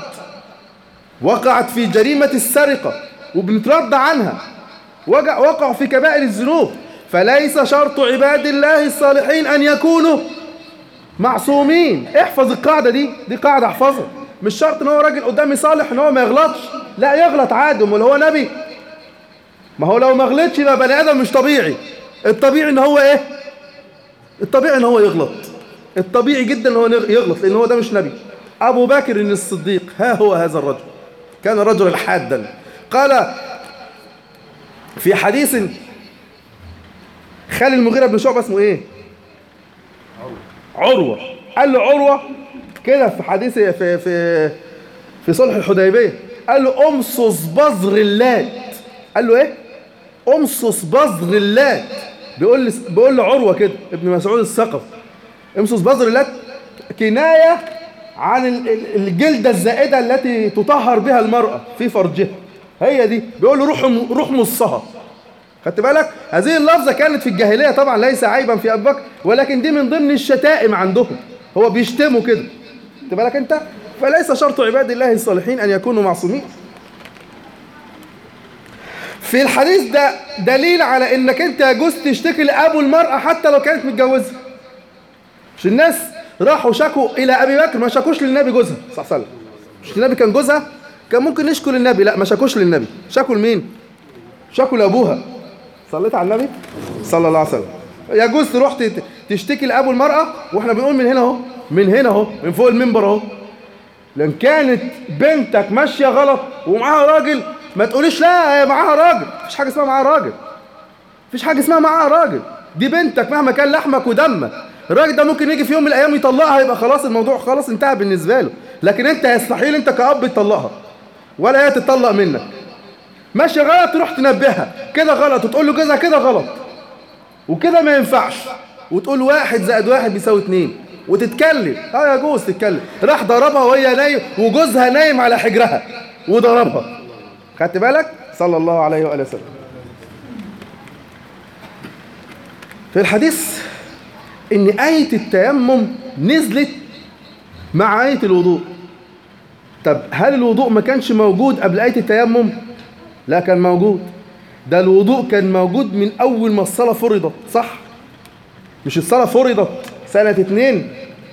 وقعت في جريمة السرقة وبنترضى عنها، وقعوا في كبائر الذنوب. فليس شرط عباد الله الصالحين أن يكونوا معصومين. احفظ القاعدة دي، دي قاعدة احفظها. مش شرط ان هو راجل قدامي صالح ان هو ما يغلطش، لا يغلط عادي، امال هو نبي؟ ما هو لو ما غلطش يبقى بني ادم مش طبيعي. الطبيعي ان هو ايه؟ الطبيعي ان هو يغلط. الطبيعي جدا ان هو يغلط، لان هو ده مش نبي. أبو بكر الصديق ها هو هذا الرجل، كان رجلا حادا. قال في حديث خالد المغيرة بن شعبة اسمه ايه؟ عروة. قال له عروة كده في حديث في في في صلح الحديبية، قال له امصص بذر اللات. قال له ايه؟ امصص بذر اللات. بيقول لي بيقول له عروة كده ابن مسعود الثقفي، امصص بذر اللات كناية عن الجلدة الزائدة التي تطهر بها المرأة في فرجها، هي دي. بيقول له روح روح مصها. خدت بالك؟ هذه اللفظة كانت في الجاهلية طبعا، ليس عيبا في أبي بكر، ولكن دي من ضمن الشتائم عندهم، هو بيشتموا كده. خدت بالك أنت؟ فليس شرط عباد الله الصالحين أن يكونوا معصومين. في الحديث ده دليل على إنك أنت يجوز تشتكي لأبو المرأة حتى لو كانت متجوزة. مش الناس راحوا شكوا إلى أبي بكر، ما شكوش للنبي جوزها صلى الله عليه وسلم. مش النبي كان جوزها؟ كان ممكن يشكوا للنبي، لا ما شكوش للنبي. شكوا لمين؟ شكوا لأبوها. صليت على النبي صلى الله عليه وسلم. يجوز تروح تشتكي لأبو المرأة، واحنا بنقول من هنا اهو، من هنا اهو، من فوق المنبر اهو. لان كانت بنتك ماشيه غلط ومعاها راجل، ما تقوليش لا هي معاها راجل. مفيش حاجه اسمها معاها راجل، مفيش حاجه اسمها معاها راجل. دي بنتك مهما كان لحمك ودمك. الراجل ده ممكن يجي في يوم من الايام يطلقها، يبقى خلاص الموضوع خلاص انتهى بالنسبه له. لكن انت يستحيل انت كأب تطلقها ولا هي تطلق منك. ماشي غلط تروح تنبهها كده غلط، وتقول له جوزها كده غلط وكده ما ينفعش، وتقول واحد زائد واحد بيساوي اتنين وتتكلم. اه يجوز تتكلم. راح ضربها وهي نايم وجوزها نايم على حجرها وضربها. خدت بالك؟ صلى الله عليه وآله وسلم. في الحديث ان آية التيمم نزلت مع آية الوضوء. طب هل الوضوء ما كانش موجود قبل آية التيمم؟ لا كان موجود. ده الوضوء كان موجود من أول ما الصلاة فرضت، صح؟ مش الصلاة فرضت سنة اتنين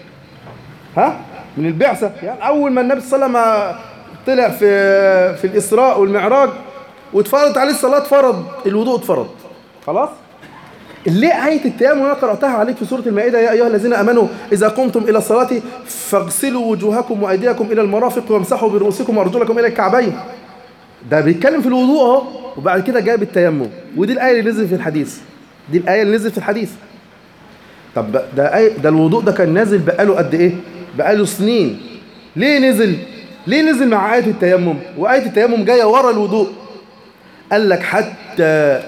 ها؟ من البعثة، يعني أول ما النبي صلى الله عليه وسلم طلع في في الإسراء والمعراج واتفرضت عليه الصلاة، فرض الوضوء اتفرض خلاص؟ ليه آية التيمم أنا قرأتها عليك في سورة المائدة؟ يا أيها الذين آمنوا إذا قمتم إلى الصلاة فاغسلوا وجوهكم وأيديكم إلى المرافق وامسحوا برؤوسكم وأرجلكم إلى الكعبين. ده بيتكلم في الوضوء اهو، وبعد كده جاب التيمم. ودي الآية اللي نزلت في الحديث، دي الآية اللي نزلت في الحديث. طب ده آية، ده الوضوء ده كان نازل بقاله قد إيه؟ بقاله سنين. ليه نزل؟ ليه نزل مع آية التيمم؟ وآية التيمم جاية ورا الوضوء. قال لك حتى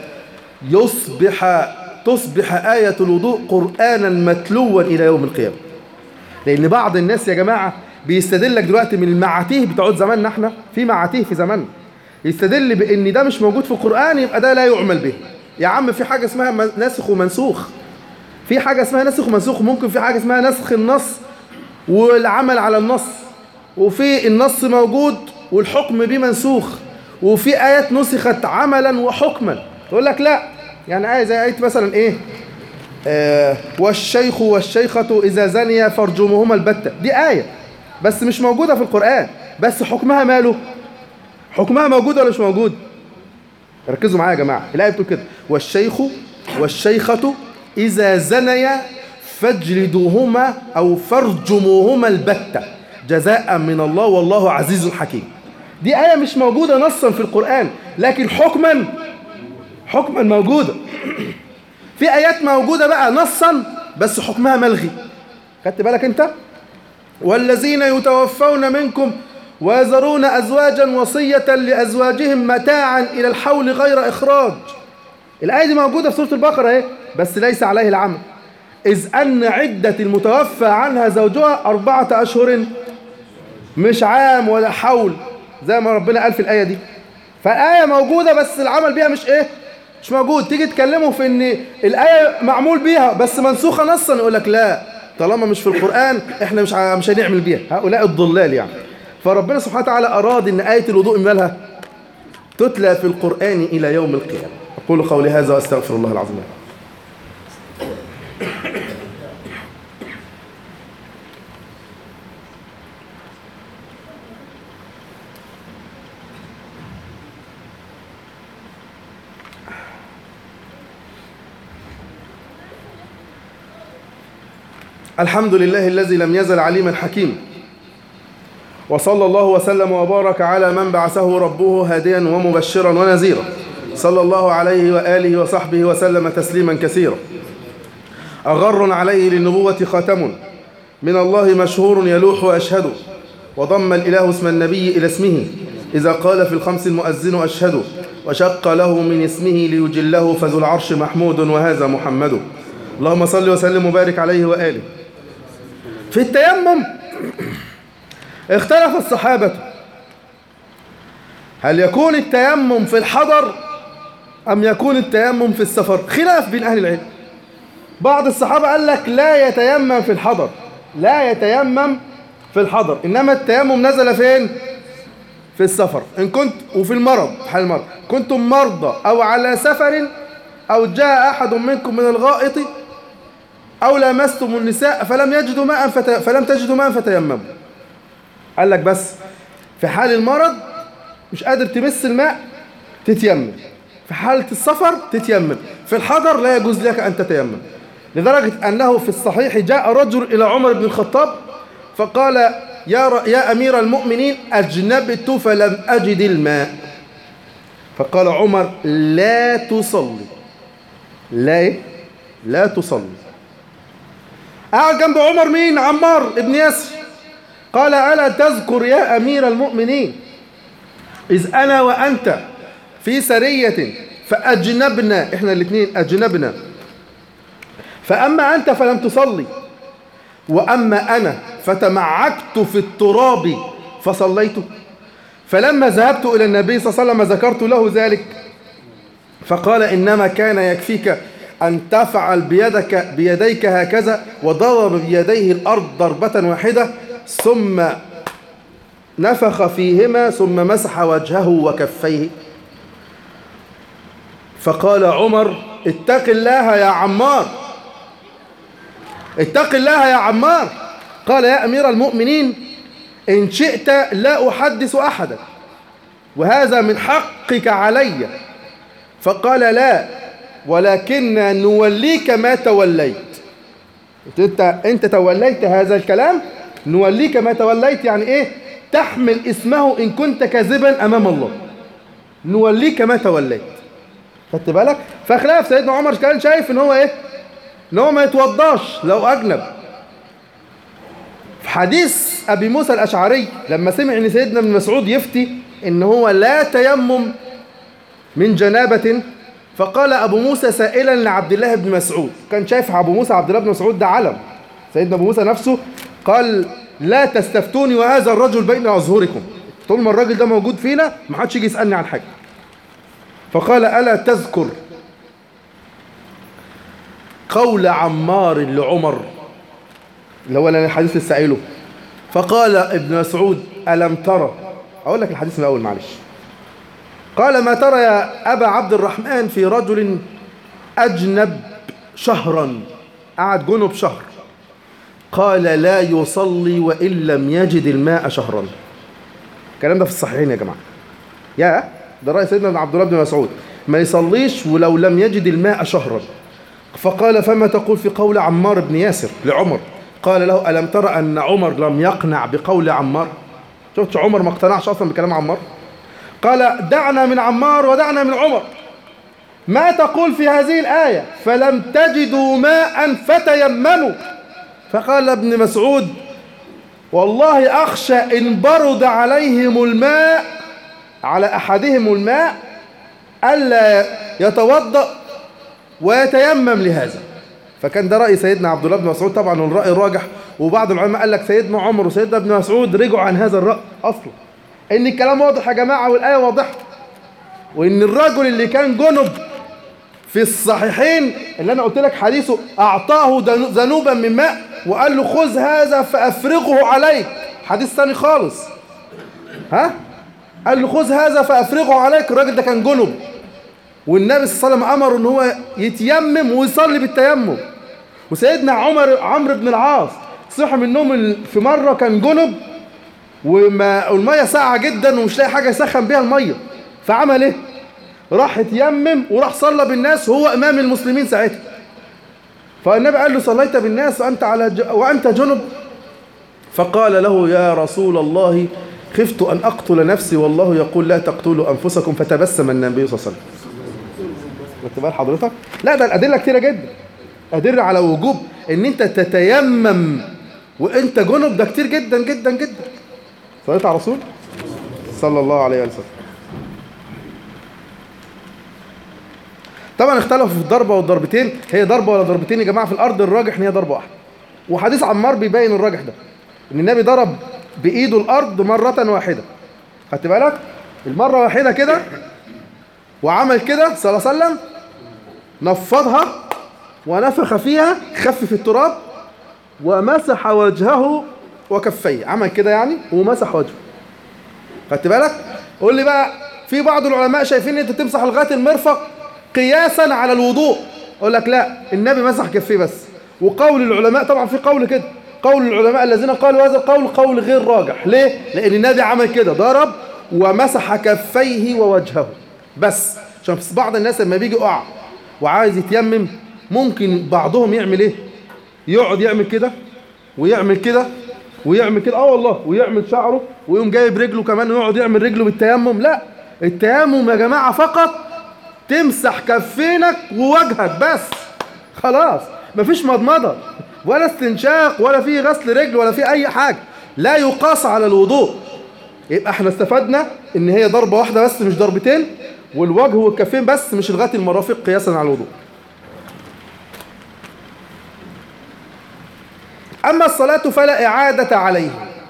يصبح تصبح آية الوضوء قرآنا متلوا إلى يوم القيامة. لأن بعض الناس يا جماعة بيستدل لك دلوقتي من المعاتيه بتوع زماننا، احنا في معاتيه في زماننا يستدل بان ده مش موجود في القرآن يبقى ده لا يعمل به. يا عم في حاجة اسمها ناسخ ومنسوخ، في حاجة اسمها ناسخ ومنسوخ، ممكن في حاجة اسمها نسخ النص والعمل على النص، وفي النص موجود والحكم به منسوخ، وفي آيات نسخت عملا وحكما. يقول لك لا، يعني آية زي آية مثلا ايه آه والشيخ والشيخة إذا زنيا فارجموهما البتة، دي آية بس مش موجودة في القرآن، بس حكمها ماله؟ حكمها موجود ولا مش موجود؟ ركزوا معايا يا جماعة. الآية بتقول كده والشيخ والشيخة إذا زنيا فاجلدوهما أو فارجموهما البتة جزاء من الله والله عزيز حكيم. دي آية مش موجودة نصا في القرآن، لكن حكما حكما موجودة. في آيات موجودة بقى نصا بس حكمها ملغي. خدت بالك انت؟ والذين يتوفون منكم ويذرون أزواجا وصية لأزواجهم متاعا إلى الحول غير إخراج. الآية دي موجودة في سورة البقرة اهي، بس ليس عليه العمل. إذ أن عدة المتوفى عنها زوجها أربعة أشهر، مش عام ولا حول زي ما ربنا قال في الآية دي. فالآية موجودة بس العمل بيها مش إيه؟ مش موجود. تيجي تكلموا في إن الآية معمول بيها بس منسوخة نصا، يقول لك لا طالما مش في القرآن إحنا مش مش هنعمل بيها. هؤلاء الضلال يعني. فربنا سبحانه وتعالى أراد إن آية الوضوء مالها تتلى في القرآن إلى يوم القيامة. أقول قولي هذا وأستغفر الله العظيم. الحمد لله الذي لم يزل عليما حكيما، وصلى الله وسلم وبارك على من بعثه ربه هاديا ومبشرا ونذيرا، صلى الله عليه وآله وصحبه وسلم تسليما كثيرا. أغر عليه للنبوة خاتم من الله مشهور يلوح وأشهد، وضم الإله اسم النبي إلى اسمه إذا قال في الخمس المؤذن أشهد، وشق له من اسمه ليجله فذو العرش محمود وهذا محمد. اللهم صل وسلم وبارك عليه وآله. في التيمم اختلف الصحابة هل يكون التيمم في الحضر أم يكون التيمم في السفر؟ خلاف بين أهل العلم. بعض الصحابة قال لك لا يتيمم في الحضر، لا يتيمم في الحضر، إنما التيمم نزل فين؟ في السفر. إن كنت وفي المرض، حال المرض، كنتم مرضى أو على سفر أو جاء أحد منكم من الغائط أو لامستم النساء فلم يجدوا ماء فت... فلم تجدوا ماء فتيمموا. قال لك بس في حال المرض مش قادر تمس الماء تتيمم، في حالة السفر تتيمم، في الحضر لا يجوز لك أن تتيمم. لدرجة أنه في الصحيح جاء رجل إلى عمر بن الخطاب فقال يا, ر... يا أمير المؤمنين أجنبت فلم أجد الماء. فقال عمر لا تصلي، لا لا تصلي. قاعد جنب عمر مين؟ عمار ابن ياسر. قال ألا تذكر يا أمير المؤمنين إذ أنا وأنت في سرية فأجنبنا، إحنا الاثنين أجنبنا، فأما أنت فلم تصلي وأما أنا فتمعكت في التراب فصليت. فلما ذهبت إلى النبي صلى الله عليه وسلم ذكرت له ذلك فقال إنما كان يكفيك أن تفعل بيدك بيديك هكذا، وضرب بيديه الأرض ضربة واحدة ثم نفخ فيهما ثم مسح وجهه وكفيه. فقال عمر اتق الله يا عمار، اتق الله يا عمار. قال يا أمير المؤمنين إن شئت لا أحدث أحدا وهذا من حقك علي. فقال لا ولكن نوليك ما توليت. انت انت توليت هذا الكلام، نوليك ما توليت يعني ايه؟ تحمل اسمه ان كنت كاذبا امام الله، نوليك ما توليت. خدت بالك؟ فخلاف سيدنا عمر كان شايف ان هو ايه؟ ان هو ما يتوضاش لو اجنب. في حديث ابي موسى الاشعري لما سمع ان سيدنا ابن مسعود يفتي ان هو لا تيمم من جنابة، فقال أبو موسى سائلا لعبد الله بن مسعود، كان شايف أبو موسى عبد الله بن مسعود ده علم، سيدنا أبو موسى نفسه قال لا تستفتوني وهذا الرجل بين أظهركم، طول ما الراجل ده موجود فينا ما حدش يجي يسألني عن حاجة. فقال ألا تذكر قول عمار لعمر اللي هو الحديث لسه قايله. فقال ابن مسعود ألم ترى، أقول لك الحديث من أول معلش. قال ما ترى يا أبا عبد الرحمن في رجل أجنب شهرا، قعد جنب شهر. قال لا يصلي وإن لم يجد الماء شهرا. الكلام ده في الصحيحين يا جماعة. يا ده رأي سيدنا عبد الله بن مسعود، ما يصليش ولو لم يجد الماء شهرا. فقال فما تقول في قول عمار بن ياسر لعمر؟ قال له ألم ترى أن عمر لم يقنع بقول عمار؟ شفت عمر ما اقتنعش أصلا بكلام عمار. قال دعنا من عمار ودعنا من عمر، ما تقول في هذه الآية فلم تجدوا ماء فتيمموا؟ فقال ابن مسعود والله أخشى إن برد عليهم الماء على أحدهم الماء ألا يتوضأ ويتيمم لهذا. فكان ده رأي سيدنا عبد الله بن مسعود طبعا، الرأي الراجح. وبعض العلماء قال لك سيدنا عمر وسيدنا ابن مسعود رجعوا عن هذا الرأي أصلا، إن الكلام واضح يا جماعة والآية واضحة، وإن الرجل اللي كان جنب في الصحيحين اللي أنا قلت لك حديثه أعطاه ذنوبا من ماء وقال له خذ هذا فأفرغه عليك، حديث ثاني خالص. ها؟ قال له خذ هذا فأفرغه عليك. الراجل ده كان جنب والنبي صلى الله عليه وسلم أمره إن هو يتيمم ويصلي بالتيمم. وسيدنا عمر عمرو بن العاص صحي من النوم في مرة كان جنب وما المية ساقعة جدا ومش لاقي حاجة يسخن بيها المية، فعمل ايه؟ راح اتيمم وراح صلى بالناس وهو امام المسلمين ساعتها. فالنبي قال له صليت بالناس وانت على ج... وانت جنب؟ فقال له يا رسول الله خفت أن أقتل نفسي والله يقول لا تقتلوا أنفسكم، فتبسم النبي صلى الله عليه وسلم. خدت بال حضرتك؟ لا ده الأدلة كتيرة جدا، أدلة على وجوب إن أنت تتيمم وأنت جنب، ده كتير جدا جدا جدا. صليت على الرسول صلى الله عليه وسلم. طبعا اختلفوا في الضربة والضربتين، هي ضربة ولا ضربتين يا جماعة؟ في الأرض الراجح إن هي ضربة واحدة، وحديث عمار بيبين الراجح ده، إن النبي ضرب بإيده الأرض مرة واحدة. خدت بالك؟ المرة واحدة كده، وعمل كده صلى الله عليه وسلم، نفضها ونفخ فيها، خفف التراب ومسح وجهه وكفيه، عمل كده يعني ومسح وجهه. خدت بالك؟ قول لي بقى، في بعض العلماء شايفين ان انت تمسح لغايه المرفق قياسا على الوضوء، اقول لك لا، النبي مسح كفيه بس. وقول العلماء، طبعا في قول كده، قول العلماء الذين قالوا هذا القول قول غير راجح. ليه؟ لان النبي عمل كده، ضرب ومسح كفيه ووجهه بس. عشان بعض الناس لما بيجي يقع وعايز يتيمم، ممكن بعضهم يعمل ايه؟ يقعد يعمل كده ويعمل كده ويعمل كده، اه والله، ويعمل شعره ويقوم جايب رجله كمان ويقعد يعمل رجله بالتيمم. لا، التيمم يا جماعه فقط تمسح كفينك ووجهك بس، خلاص. مفيش مضمضه ولا استنشاق ولا في غسل رجل ولا في اي حاجه، لا يقاس على الوضوء. يبقى احنا استفدنا ان هي ضربه واحده بس مش ضربتين، والوجه والكفين بس مش لغايه المرافق قياسا على الوضوء. أما الصلاة فلا إعادة عليه.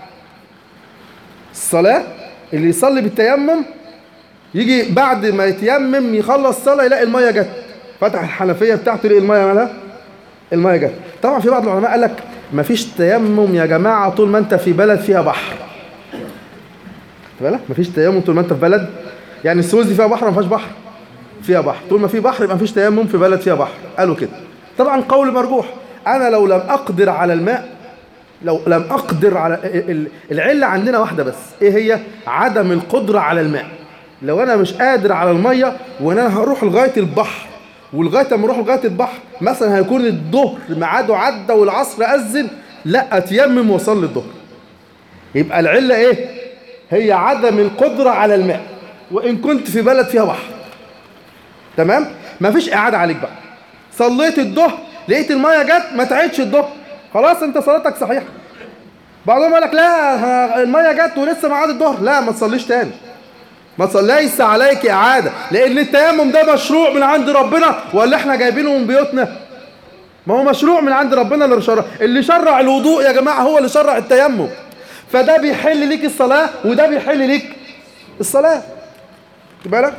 الصلاة اللي يصلي بالتيمم يجي بعد ما يتيمم يخلص صلاة يلاقي المية جت، فتح الحنفية بتاعته يلاقي المية مالها، المية جت. طبعا في بعض العلماء قال لك مفيش تيمم يا جماعة طول ما أنت في بلد فيها بحر. بالك؟ مفيش تيمم طول ما أنت في بلد، يعني السويس دي فيها بحر ما فيهاش بحر؟ فيها بحر. طول ما في بحر يبقى مفيش تيمم في بلد فيها بحر، قالوا كده. طبعا قول مرجوح. أنا لو لم أقدر على الماء، لو لم أقدر على العلة عندنا واحدة بس، إيه هي؟ عدم القدرة على الماء. لو أنا مش قادر على المية وأنا هروح لغاية البحر، ولغاية ما أروح لغاية البحر مثلا هيكون الظهر ميعاده عدى والعصر أذن، لا أتيمم وأصلي الظهر. يبقى العلة إيه؟ هي عدم القدرة على الماء، وإن كنت في بلد فيها بحر. تمام؟ مفيش إعادة عليك بقى. صليت الظهر لقيت المية جت، ما تعيدش الظهر، خلاص انت صلاتك صحيحه. بعضهم قال لك لا الميه جت ولسه ميعاد الظهر، لا ما تصليش تاني، ما تصلي، ليس عليك اعاده، لان التيمم ده مشروع من عند ربنا ولا احنا جايبينه من بيوتنا؟ ما هو مشروع من عند ربنا. اللي شرع اللي شرع الوضوء يا جماعه هو اللي شرع التيمم، فده بيحل ليك الصلاه وده بيحل ليك الصلاه. خد بالك؟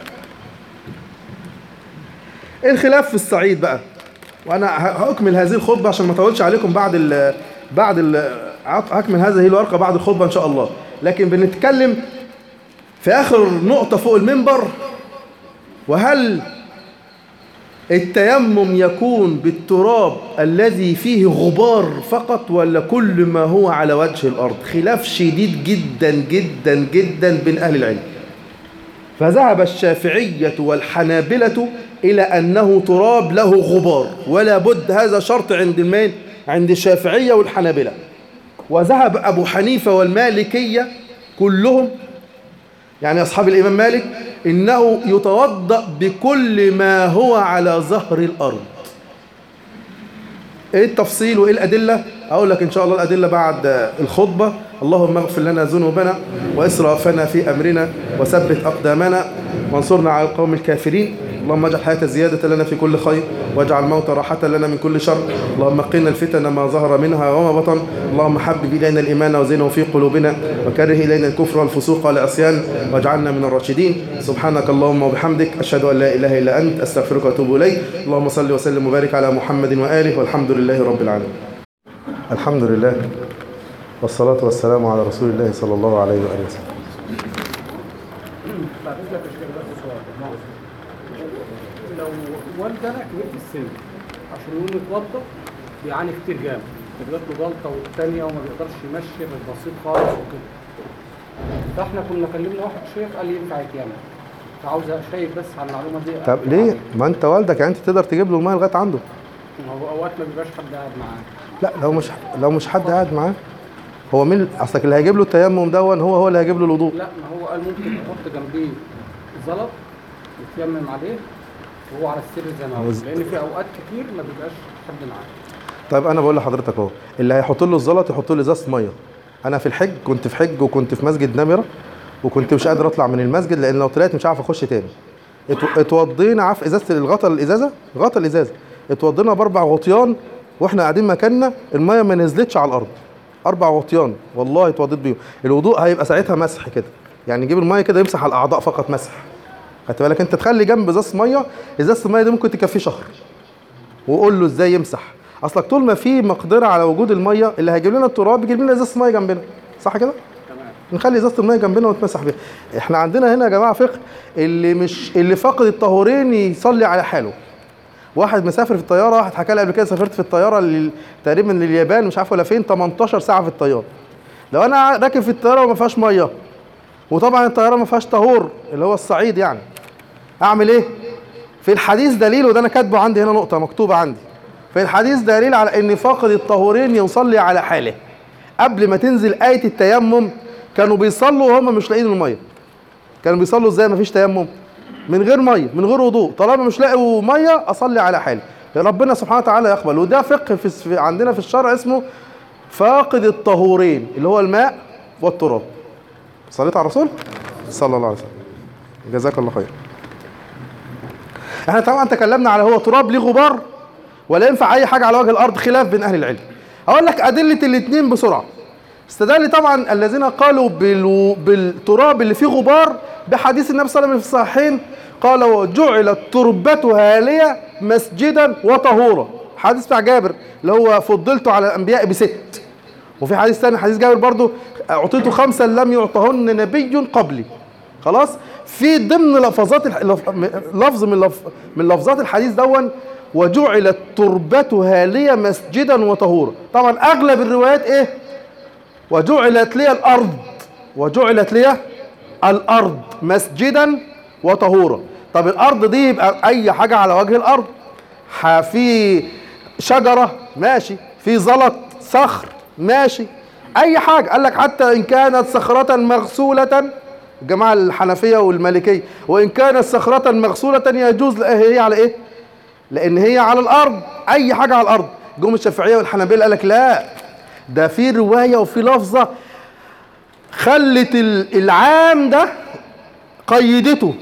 الخلاف في الصعيد بقى، وانا هكمل هذه الخطبه عشان ما اطولش عليكم. بعد ال بعد ال هكمل هذه الورقه بعد الخطبه ان شاء الله، لكن بنتكلم في اخر نقطه فوق المنبر، وهل التيمم يكون بالتراب الذي فيه غبار فقط ولا كل ما هو على وجه الارض؟ خلاف شديد جدا جدا جدا بين اهل العلم. فذهب الشافعيه والحنابله إلى أنه تراب له غبار، ولا بد، هذا شرط عند المين؟ عند الشافعية والحنابلة. وذهب أبو حنيفة والمالكية كلهم، يعني أصحاب الإمام مالك، إنه يتوضأ بكل ما هو على ظهر الأرض. إيه التفصيل وإيه الأدلة؟ أقول لك إن شاء الله الأدلة بعد الخطبة. اللهم اغفر لنا ذنوبنا وإسرافنا في أمرنا وثبت أقدامنا وانصرنا على القوم الكافرين. اللهم اجعل الحياة زيادة لنا في كل خير، واجعل الموت راحة لنا من كل شر. اللهم قنا الفتن ما ظهر منها وما بطن. اللهم حبب إلينا الإيمان وزينه في قلوبنا، وكره إلينا الكفر والفسوق والعصيان، واجعلنا من الراشدين. سبحانك اللهم وبحمدك، أشهد أن لا إله إلا أنت، أستغفرك وأتوب إليك. اللهم صل وسلم وبارك على محمد وآله، والحمد لله رب العالمين. الحمد لله والصلاة والسلام على رسول الله صلى الله عليه وآله وسلم. لو والدنا كبير في السن عشان يقوم يتوضا بيعاني كتير جامد، جات له جلطه والثانيه وما بيقدرش يمشي غير بسيط خالص وكده، فاحنا كنا كلمنا واحد شيخ قال لي ينفع يتيمم، فعاوز اشيك بس على المعلومه دي. طب ليه؟ ما انت والدك يعني انت تقدر تجيب له الميه لغايه عنده. ما هو اوقات ما بيبقاش حد قاعد معاه. لا، لو مش لو مش حد قاعد معاه هو مين اصلك اللي هيجيب له التيمم دون هو هو اللي هيجيب له الوضوء؟ لا، ما هو قال ممكن يحط جنبيه زلط يتيمم عليه وهو على السر زي ما هو، لان في اوقات كتير ما بيبقاش حد معاه. طيب انا بقول لحضرتك اهو، اللي هيحط له الزلط يحط له ازازه ميه. انا في الحج كنت في حج وكنت في مسجد نمره، وكنت مش قادر اطلع من المسجد لان لو طلعت مش عارف اخش تاني. اتوضينا عارف ازازه الغطا الازازه غطا الازازه اتوضينا باربع غطيان واحنا قاعدين مكاننا، الميه ما نزلتش على الارض. اربع غطيان والله اتوضيت بيهم. الوضوء هيبقى ساعتها مسح كده، يعني نجيب الميه كده يمسح على الاعضاء فقط مسح. خدت بالك انت تخلي جنب ازازه ميه، ازازه الميه دي ممكن تكفيه شهر. وقول له ازاي يمسح. اصلك طول ما في مقدره على وجود الميه، اللي هيجيب لنا التراب يجيب لنا ازازه ميه جنبنا، صح كده؟ تمام. نخلي ازازه الميه جنبنا ونتمسح بيها. احنا عندنا هنا يا جماعه فقه، اللي مش اللي فاقد الطهورين يصلي على حاله. واحد مسافر في الطياره، واحد حكى لي قبل كده سافرت في الطياره لل... تقريبا لليابان مش عارف ولا فين، تمنتاشر ساعه في الطياره. لو انا راكب في الطياره وما فيهاش ميه، وطبعا الطياره ما فيهاش طهور اللي هو الصعيد، يعني اعمل ايه؟ في الحديث دليل، وده انا كاتبه عندي هنا نقطه مكتوبه عندي. في الحديث دليل على ان فاقد الطهورين يصلي على حاله. قبل ما تنزل آية التيمم كانوا بيصلوا وهم مش لاقيين الميه. كانوا بيصلوا ازاي؟ مفيش تيمم، من غير ميه، من غير وضوء. طالما مش لاقوا ميه اصلي على حالي، ربنا سبحانه وتعالى يقبل. وده فقه في عندنا في الشرع اسمه فاقد الطهورين، اللي هو الماء والتراب. صليت على الرسول صلى الله عليه وسلم. جزاك الله خير. احنا طبعا تكلمنا على هو تراب ليه غبار ولا ينفع اي حاجه على وجه الارض، خلاف بين اهل العلم. اقول لك ادله الاثنين بسرعه. استدل طبعا الذين قالوا بالو... بالتراب اللي فيه غبار بحديث النبي صلى الله عليه وسلم في الصحيحين، قال وجعلت تربتها هاليه مسجدا وطهورا. حديث بتاع جابر اللي هو فضلت على الانبياء بست. وفي حديث ثاني حديث جابر برضو اعطيت خمسا لم يعطهن نبي قبلي. خلاص. في ضمن لفظات لفظ من لف... من لفظات الحديث دون وجعلت تربتها هاليه مسجدا وطهورا. طبعا اغلب الروايات ايه؟ وجعلت لي الارض، وجعلت لي الارض مسجدا وطهورا. طب الارض دي يبقى اي حاجه على وجه الارض، في شجره ماشي، في زلط صخر ماشي، اي حاجه. قال لك حتى ان كانت صخره مغسوله، الجماعه الحنفيه والمالكيه، وان كانت صخره مغسوله يجوز. هي على ايه؟ لان هي على الارض، اي حاجه على الارض. جم الشافعيه والحنابلة قال لك لا، ده في روايه وفي لفظه خلت العام ده قيدته،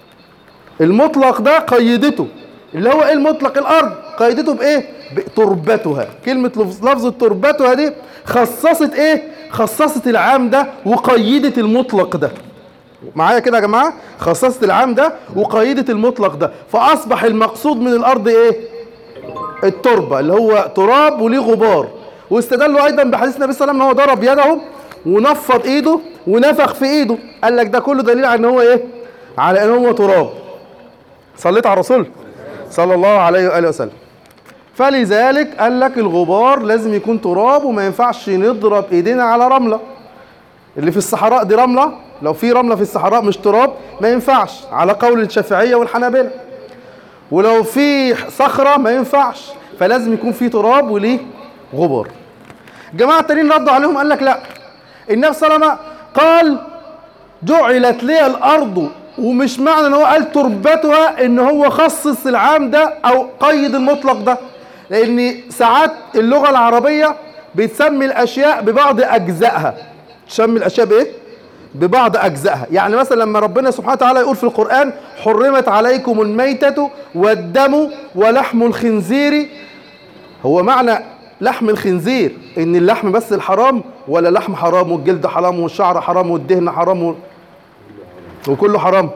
المطلق ده قيدته. اللي هو ايه المطلق؟ الارض. قيدته بايه؟ بتربتها. كلمه لفظ تربتها دي خصصت ايه؟ خصصت العام ده وقيدت المطلق ده. معايا كده يا جماعه؟ خصصت العام ده وقيدت المطلق ده، فاصبح المقصود من الارض ايه؟ التربه، اللي هو تراب وليه غبار. واستدلوا ايضا بحديث النبي صلى الله عليه وسلم ان هو ضرب يده ونفض ايده ونفخ في ايده. قال لك ده كله دليل على ان هو ايه؟ على ان هو تراب. صليت على الرسول صلى الله عليه واله وسلم. فلذلك قال لك الغبار لازم يكون تراب، وما ينفعش نضرب ايدينا على رمله. اللي في الصحراء دي رمله، لو في رمله في الصحراء مش تراب ما ينفعش على قول الشافعيه والحنابلة. ولو في صخره ما ينفعش، فلازم يكون في تراب وليه غبار. جماعه التانيين ردوا عليهم قال لك لا، النبي صلى الله عليه وسلم قال جعلت لي الارض، ومش معنى ان هو قال تربتها ان هو خصص العام ده او قيد المطلق ده، لان ساعات اللغه العربيه بتسمي الاشياء ببعض اجزائها. تسمي الاشياء بايه؟ ببعض اجزائها. يعني مثلا لما ربنا سبحانه وتعالى يقول في القران حرمت عليكم الميتة والدم ولحم الخنزير، هو معنى لحم الخنزير ان اللحم بس الحرام، ولا لحم حرام والجلد حرام والشعر حرام والدهن حرام و... وكله حرام؟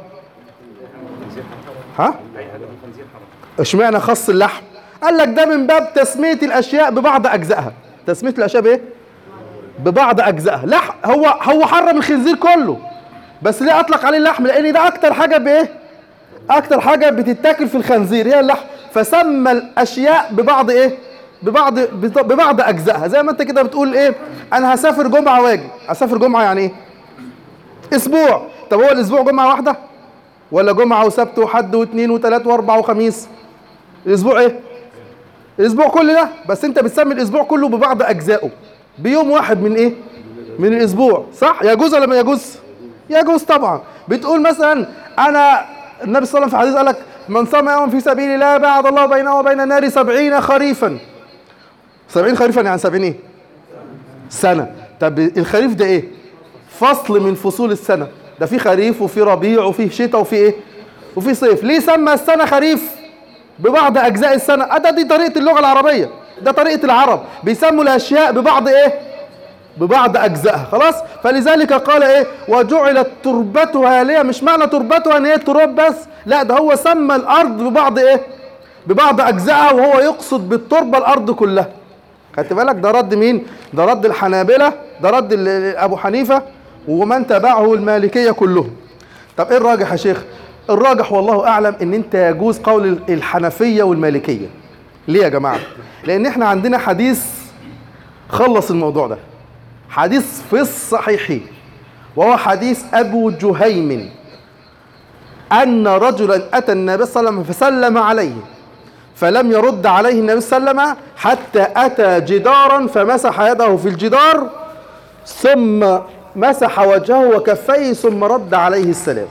ها؟ اشمعنى خص اللحم؟ قال لك ده من باب تسمية الاشياء ببعض اجزائها. تسمية الاشياء بايه؟ ببعض اجزائها. لح هو هو حرم الخنزير كله، بس ليه اطلق عليه اللحم؟ لان ده اكتر حاجه بايه؟ اكتر حاجه بتتاكل في الخنزير هي اللحم، فسمى الاشياء ببعض ايه؟ ببعض ببعض اجزائها. زي ما انت كده بتقول ايه؟ انا هسافر جمعه واجي. اسافر جمعه يعني ايه؟ اسبوع. طب هو الاسبوع جمعه واحده ولا جمعه وسبت وحد واثنين وثلاث واربع وخميس؟ الاسبوع ايه؟ الاسبوع كل ده، بس انت بتسمي الاسبوع كله ببعض اجزائه بيوم واحد من ايه؟ من الاسبوع، صح؟ يجوز ولا ما يجوز؟ يجوز طبعا. بتقول مثلا انا النبي صلى الله عليه وسلم في حديث قال لك من صام يوما في سبيل الله بعد الله بينه وبين النار سبعين خريفا. سبعين خريفا يعني سبعين ايه؟ سنة. طب الخريف ده ايه؟ فصل من فصول السنة، ده في خريف وفي ربيع وفي شتاء وفي ايه؟ وفي صيف. ليه سمى السنة خريف؟ ببعض اجزاء السنة. ده دي طريقة اللغة العربية، ده طريقة العرب، بيسموا الاشياء ببعض ايه؟ ببعض اجزائها. خلاص؟ فلذلك قال ايه؟ وجعلت تربتها هالية. مش معنى تربتها ان هي تراب بس، لا، ده هو سمى الارض ببعض ايه؟ ببعض اجزائها، وهو يقصد بالتربة الارض كلها. خدت بالك؟ ده رد مين؟ ده رد الحنابلة، ده رد ابو حنيفة ومن تبعه المالكية كلهم. طب ايه الراجح يا شيخ؟ الراجح والله اعلم ان انت يجوز قول الحنفية والمالكية. ليه يا جماعة؟ لان احنا عندنا حديث خلص الموضوع ده، حديث في الصحيحين، وهو حديث ابو جهيم ان رجلا اتى النبي صلى الله عليه وسلم فسلم عليه فلم يرد عليه النبي صلى الله عليه وسلم حتى اتى جدارا فمسح يده في الجدار ثم مسح وجهه وكفيه ثم رد عليه السلام.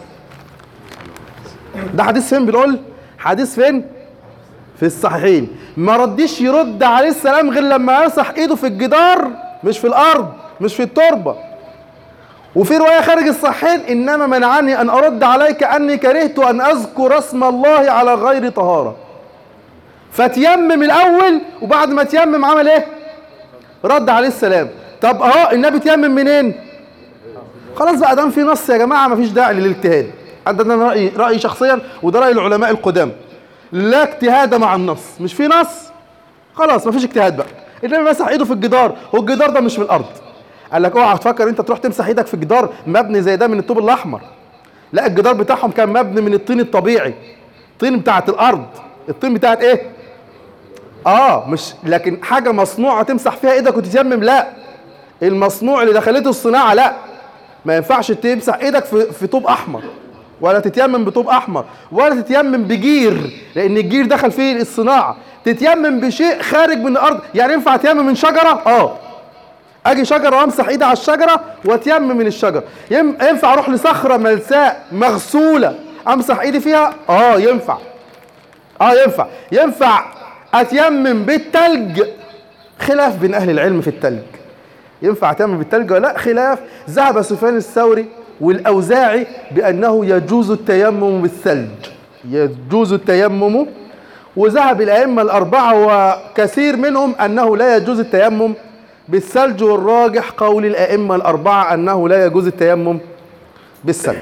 ده حديث فين؟ بنقول حديث فين؟ في الصحيحين. ما رديش يرد عليه السلام غير لما مسح ايده في الجدار، مش في الارض، مش في التربه. وفي روايه خارج الصحيحين انما منعني ان ارد عليك اني كرهت ان اذكر اسم الله على غير طهاره. فتيمم الاول، وبعد ما تيمم عمل ايه؟ رد عليه السلام. طب اهو النبي تيمم منين؟ خلاص بقى، دام في نص يا جماعه مفيش داعي للاجتهاد. عندنا رايي رايي شخصيا، وده راي العلماء القدام، لا اجتهاد مع النص. مش في نص، خلاص مفيش اجتهاد بقى. النبي مسح ايده في الجدار، والجدار ده مش من الارض. قال لك اوعى تفكر انت تروح تمسح ايدك في جدار مبني زي ده من الطوب الاحمر. لا، الجدار بتاعهم كان مبني من الطين الطبيعي، الطين بتاعت الارض، الطين بتاعت ايه؟ اه مش لكن حاجه مصنوعه تمسح فيها ايدك وتتيمم، لا. المصنوع اللي دخلته الصناعه، لا، ما ينفعش تمسح ايدك في, في طوب احمر، ولا تتيمم بطوب احمر، ولا تتيمم بجير، لان الجير دخل فيه الصناعه. تتيمم بشيء خارج من الارض. يعني ينفع تيمم من شجره؟ اه، اجي شجره وامسح ايدي على الشجره واتيمم من الشجره. ينفع اروح لصخره ملساء مغسوله امسح ايدي فيها؟ اه ينفع. اه ينفع. ينفع اتيمم بالتلج؟ خلاف بين اهل العلم في التلج، ينفع اتيمم بالتلج ولا لا؟ خلاف. ذهب سفيان الثوري والاوزاعي بانه يجوز التيمم بالثلج، يجوز التيمم، وذهب الائمه الاربعه وكثير منهم انه لا يجوز التيمم بالثلج، والراجح قول الائمه الاربعه انه لا يجوز التيمم بالثلج.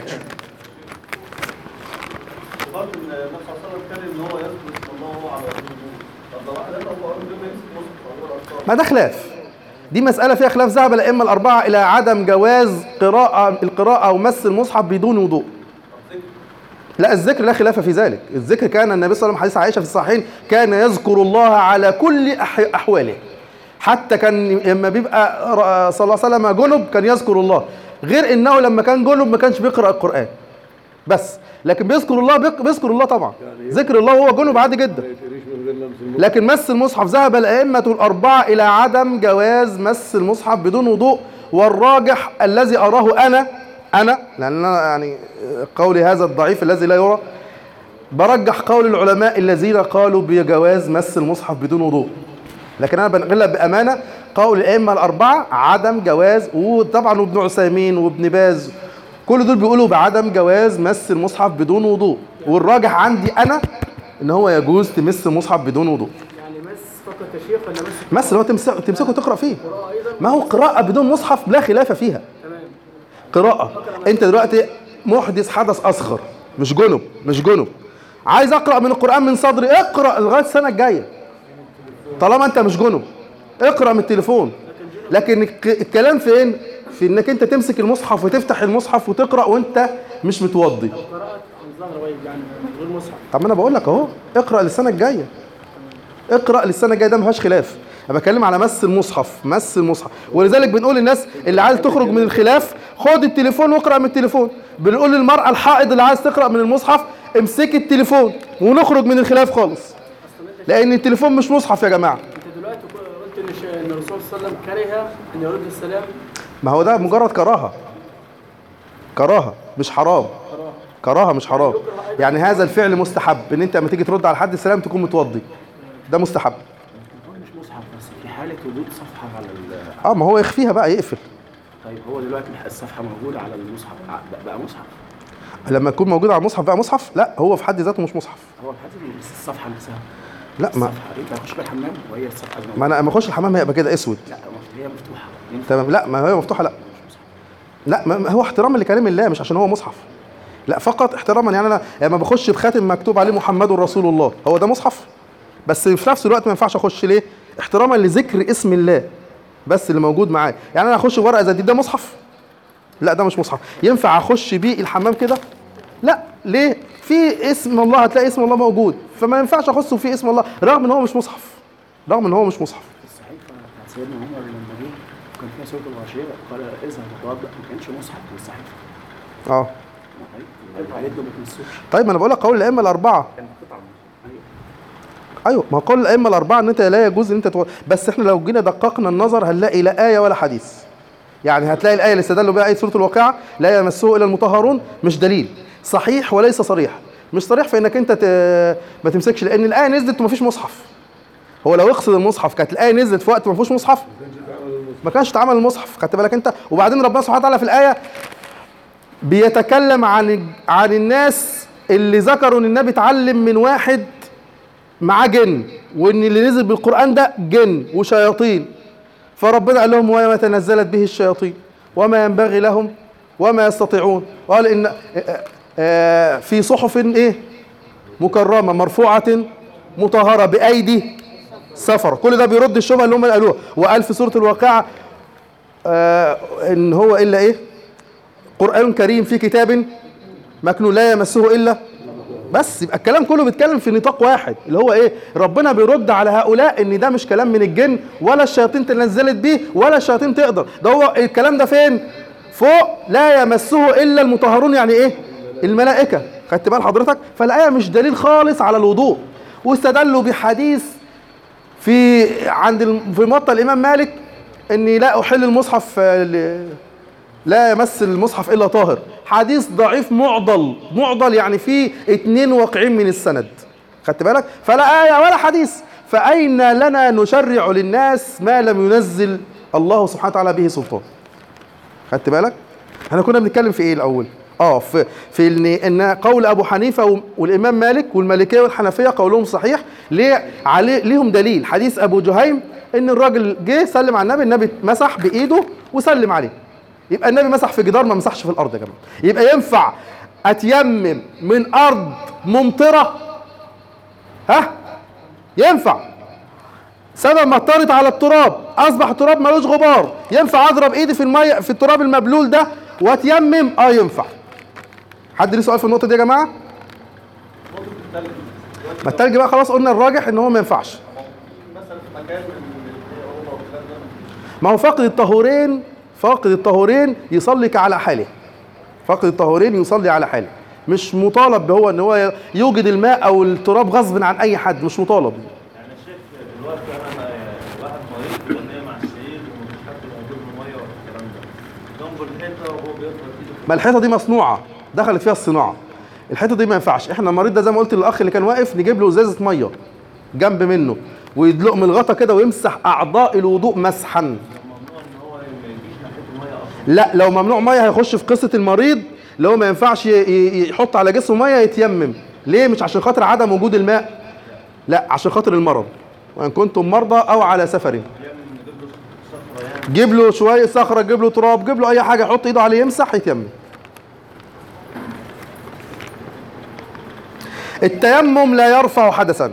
برضه النبي صلى الله عليه وسلم كان ان هو يذكر الله على وجهه. طب ده واحد قال له ما يمسك مصحف. ما ده خلاف، دي مسألة فيها خلاف. ذهب الأئمة الأربعة إلى عدم جواز قراءة القراءة ومس المصحف بدون وضوء. لا، الذكر لا خلاف في ذلك. الذكر كان النبي صلى الله عليه وسلم، حديث عائشة في الصحيحين، كان يذكر الله على كل أحواله. حتى كان لما بيبقى صلى الله عليه وسلم جنب كان يذكر الله، غير إنه لما كان جنب ما كانش بيقرأ القرآن بس، لكن بيذكر الله، بيذكر الله طبعا، ذكر الله وهو جنب عادي جدا. لكن مس المصحف ذهب الأئمة الأربعة إلى عدم جواز مس المصحف بدون وضوء، والراجح الذي أراه أنا أنا لأن أنا يعني قولي هذا الضعيف الذي لا يرى، برجح قول العلماء الذين قالوا بجواز مس المصحف بدون وضوء. لكن أنا بنقلها بأمانة قول الأئمة الأربعة عدم جواز، وطبعا وابن عثيمين وابن باز كل دول بيقولوا بعدم جواز مس المصحف بدون وضوء، والراجح عندي أنا ان هو يجوز تمس المصحف بدون وضوء. يعني مس فقط يا شيخ ولا مس؟ مس اللي هو تمسكه تمسكه وتقرا فيه. ما هو قراءة بدون مصحف لا خلاف فيها. تمام. قراءة. انت دلوقتي محدث حدث اصغر، مش جنب، مش جنب. عايز اقرا من القرآن من صدري، اقرا لغاية السنة الجاية. طالما انت مش جنب، اقرا من التليفون. لكن الكلام فين؟ في انك انت تمسك المصحف وتفتح المصحف وتقرا وانت مش متوضي. قراءة عن ظهر غيب يعني غير مصحف. طب ما انا بقول لك اهو، اقرا للسنه الجايه. اقرا للسنه الجايه، ده ما فيهاش خلاف. انا بتكلم على مس المصحف، مس المصحف. ولذلك بنقول للناس اللي عايز تخرج من الخلاف خد التليفون واقرا من التليفون. بنقول للمراه الحائض اللي عايز تقرا من المصحف امسكي التليفون ونخرج من الخلاف خالص. لان التليفون مش مصحف يا جماعه. انت دلوقتي قلت ان الرسول صلى الله عليه وسلم كره ان يرد السلام. ما هو ده مجرد كراهه، كراهه مش حرام، كراهه مش حرام. يعني هذا الفعل مستحب، ان انت لما تيجي ترد على حد السلام تكون متوضي، ده مستحب. مش مصحف بس في حاله وجود صفحه على ال اه ما هو يخفيها بقى، يقفل. طيب هو دلوقتي الصفحه موجوده على المصحف، بقى مصحف؟ لما يكون موجود على المصحف بقى مصحف؟ لا هو في حد ذاته مش مصحف. هو في حد بس الصفحه نفسها. لا ما الصفحه انت هتخش بالحمام وهي الصفحه ما انا لما اخش الحمام هيبقى كده اسود. لا هي مفتوحه. تمام. لا ما هي مفتوحه. لا لا ما هو احتراما لكلام الله، مش عشان هو مصحف. لا فقط احتراما. يعني انا لما بخش بخاتم مكتوب عليه محمد رسول الله، هو ده مصحف؟ بس في نفس الوقت ما ينفعش اخش ليه؟ احتراما لذكر اسم الله بس اللي موجود معاه. يعني انا اخش بورقه زي دي، ده مصحف؟ لا ده مش مصحف. ينفع اخش بيه الحمام كده؟ لا. ليه؟ في اسم الله، هتلاقي اسم الله موجود، فما ينفعش اخصه في اسم الله رغم ان هو مش مصحف، رغم ان هو مش مصحف. الصحيفه بتاعت سيدنا عمر لما جه كان فيها سوره الغاشيه قال اذهب وتوضا، ما كانش مصحف في الصحيفه. اه طيب ما تنسوش. طيب ما انا بقول لك قول الائمه الاربعه. كان قطعه. ايوه ما قول الائمه الاربعه ان انت لا يجوز ان انت تو... بس احنا لو جينا دققنا النظر هنلاقي لا ايه ولا حديث. يعني هتلاقي الايه اللي استدلوا بها ايه سوره الواقعه لا يمسه الا المطهرون مش دليل صحيح وليس صريح. مش صريح في انك انت ت... ما تمسكش، لان الايه نزلت وما فيش مصحف. هو لو يقصد المصحف كانت الايه نزلت في وقت ما فيهوش مصحف ما كانش اتعمل المصحف. خدت بالك انت؟ وبعدين ربنا سبحانه وتعالى في الايه بيتكلم عن عن الناس اللي ذكروا ان النبي اتعلم من واحد معاه جن، وان اللي نزل بالقران ده جن وشياطين. فربنا قال لهم وما تنزلت به الشياطين وما ينبغي لهم وما يستطيعون. قال ان في صحف ايه مكرمه مرفوعه مطهره بايدي سفر. كل ده بيرد الشبهه اللي هم قالوها. وقال في سوره الواقعه آه ان هو الا ايه قران كريم في كتاب مكنون لا يمسه الا. بس يبقى الكلام كله بيتكلم في نطاق واحد اللي هو ايه؟ ربنا بيرد على هؤلاء ان ده مش كلام من الجن ولا الشياطين تنزلت بيه ولا الشياطين تقدر. ده هو الكلام ده فين؟ فوق لا يمسه الا المطهرون. يعني ايه؟ الملائكه. خدت بال حضرتك؟ فالايه مش دليل خالص على الوضوء. واستدلوا بحديث في عند في موطأ الامام مالك اني لا احل المصحف لا يمس المصحف الا طاهر. حديث ضعيف معضل. معضل يعني فيه اتنين واقعين من السند. خدت بالك؟ فلا آية ولا حديث. فأين لنا نشرع للناس ما لم ينزل الله سبحانه وتعالى به سلطان؟ خدت بالك؟ احنا كنا بنتكلم في ايه الاول؟ اه في في ان ان قول ابو حنيفه والامام مالك والمالكيه والحنفيه قولهم صحيح. ليه؟ عليه ليهم دليل حديث ابو جهيم ان الراجل جه سلم على النبي، النبي مسح بايده وسلم عليه. يبقى النبي مسح في جدار ما مسحش في الارض يا جماعه. يبقى ينفع اتيمم من ارض ممطره؟ ها؟ ينفع. سبب ما اطرت على التراب اصبح التراب ملوش غبار، ينفع اضرب ايدي في الميه في التراب المبلول ده واتيمم؟ اه ينفع. حد ليه سؤال في النقطه دي يا جماعه؟ ما التلج بقى خلاص قلنا الراجح ان هو ما ينفعش. ما هو فاقد الطهورين، فاقد الطهورين يصلي على حاله. فاقد الطهورين يصلي على حاله، مش مطالب هو ان هو يوجد الماء او التراب غصب عن اي حد، مش مطالب. يعني الشيخ دلوقتي انا واحد مريض ونايم على السرير ومش حد هيجيب له ميه والكلام ده جنب الحيطه وهو بيقرا ايده. ما الحيطه دي مصنوعه، دخلت فيها الصناعه. الحيطه دي ما ينفعش. احنا المريض ده زي ما قلت للاخ اللي كان واقف نجيب له ازازه ميه جنب منه ويدلق من الغطا كده ويمسح اعضاء الوضوء مسحا. لا لو ممنوع ميه هيخش في قصه المريض اللي هو ما ينفعش يحط على جسمه ميه يتيمم. ليه؟ مش عشان خاطر عدم وجود الماء، لا عشان خاطر المرض. وان كنتم مرضى او على سفر. جيب له شويه صخره، جيب له تراب، جيب له اي حاجه يحط ايده عليه يمسح يتيمم. التيمم لا يرفع حدثا.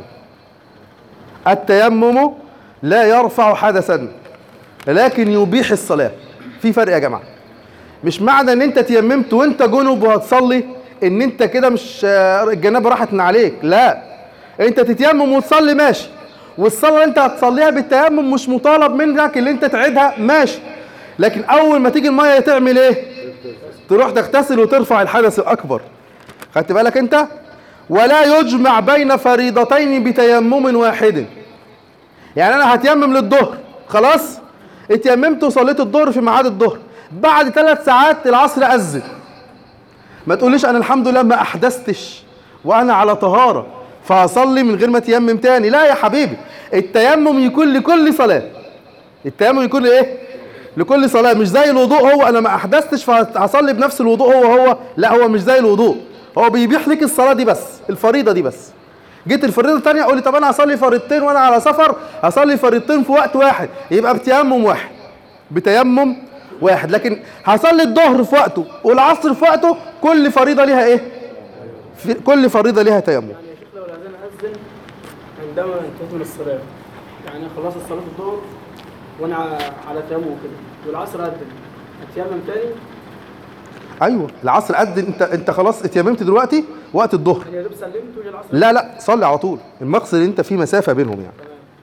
التيمم لا يرفع حدثا لكن يبيح الصلاه. في فرق يا جماعه. مش معنى ان انت تيممت وانت جنب وهتصلي ان انت كده مش الجنابه راحت من عليك. لا، انت تتيمم وتصلي ماشي، والصلاه اللي انت هتصليها بالتيمم مش مطالب منك اللي انت تعيدها ماشي، لكن اول ما تيجي الميه تعمل ايه؟ تروح تغتسل وترفع الحدث الاكبر. خدت بالك انت؟ ولا يجمع بين فريضتين بتيمم واحد. يعني انا هتيمم للظهر خلاص، اتيممت وصليت الظهر في ميعاد الظهر، بعد ثلاث ساعات العصر أذن. ما تقوليش أنا الحمد لله ما أحدثتش وأنا على طهارة فهصلي من غير ما تيمم تاني. لا يا حبيبي، التيمم يكون لكل صلاة. التيمم يكون إيه؟ لكل صلاة، مش زي الوضوء. هو أنا ما أحدثتش فهصلي بنفس الوضوء هو هو، لا هو مش زي الوضوء. هو بيبيح لك الصلاة دي بس، الفريضة دي بس. جيت الفريضة الثانية قول لي طب أنا هصلي فريضتين وأنا على سفر، هصلي فريضتين في وقت واحد، يبقى بتيمم واحد، بتيمم واحد. لكن هصلي الظهر في وقته والعصر في وقته، كل فريضة ليها إيه؟ في كل فريضة ليها تيمم. يعني يا شيخ لو الأذان أذن عندما انتهت من الصلاة، يعني خلصت صلاة الظهر وأنا على تيمم وكده، والعصر أذن، أتيمم تاني؟ ايوه العصر أذن، انت انت خلاص اتيممت دلوقتي وقت الظهر. يعني يا دوب سلمت وجه العصر؟ لا لا صلي على طول، المقصد ان انت في مسافه بينهم يعني.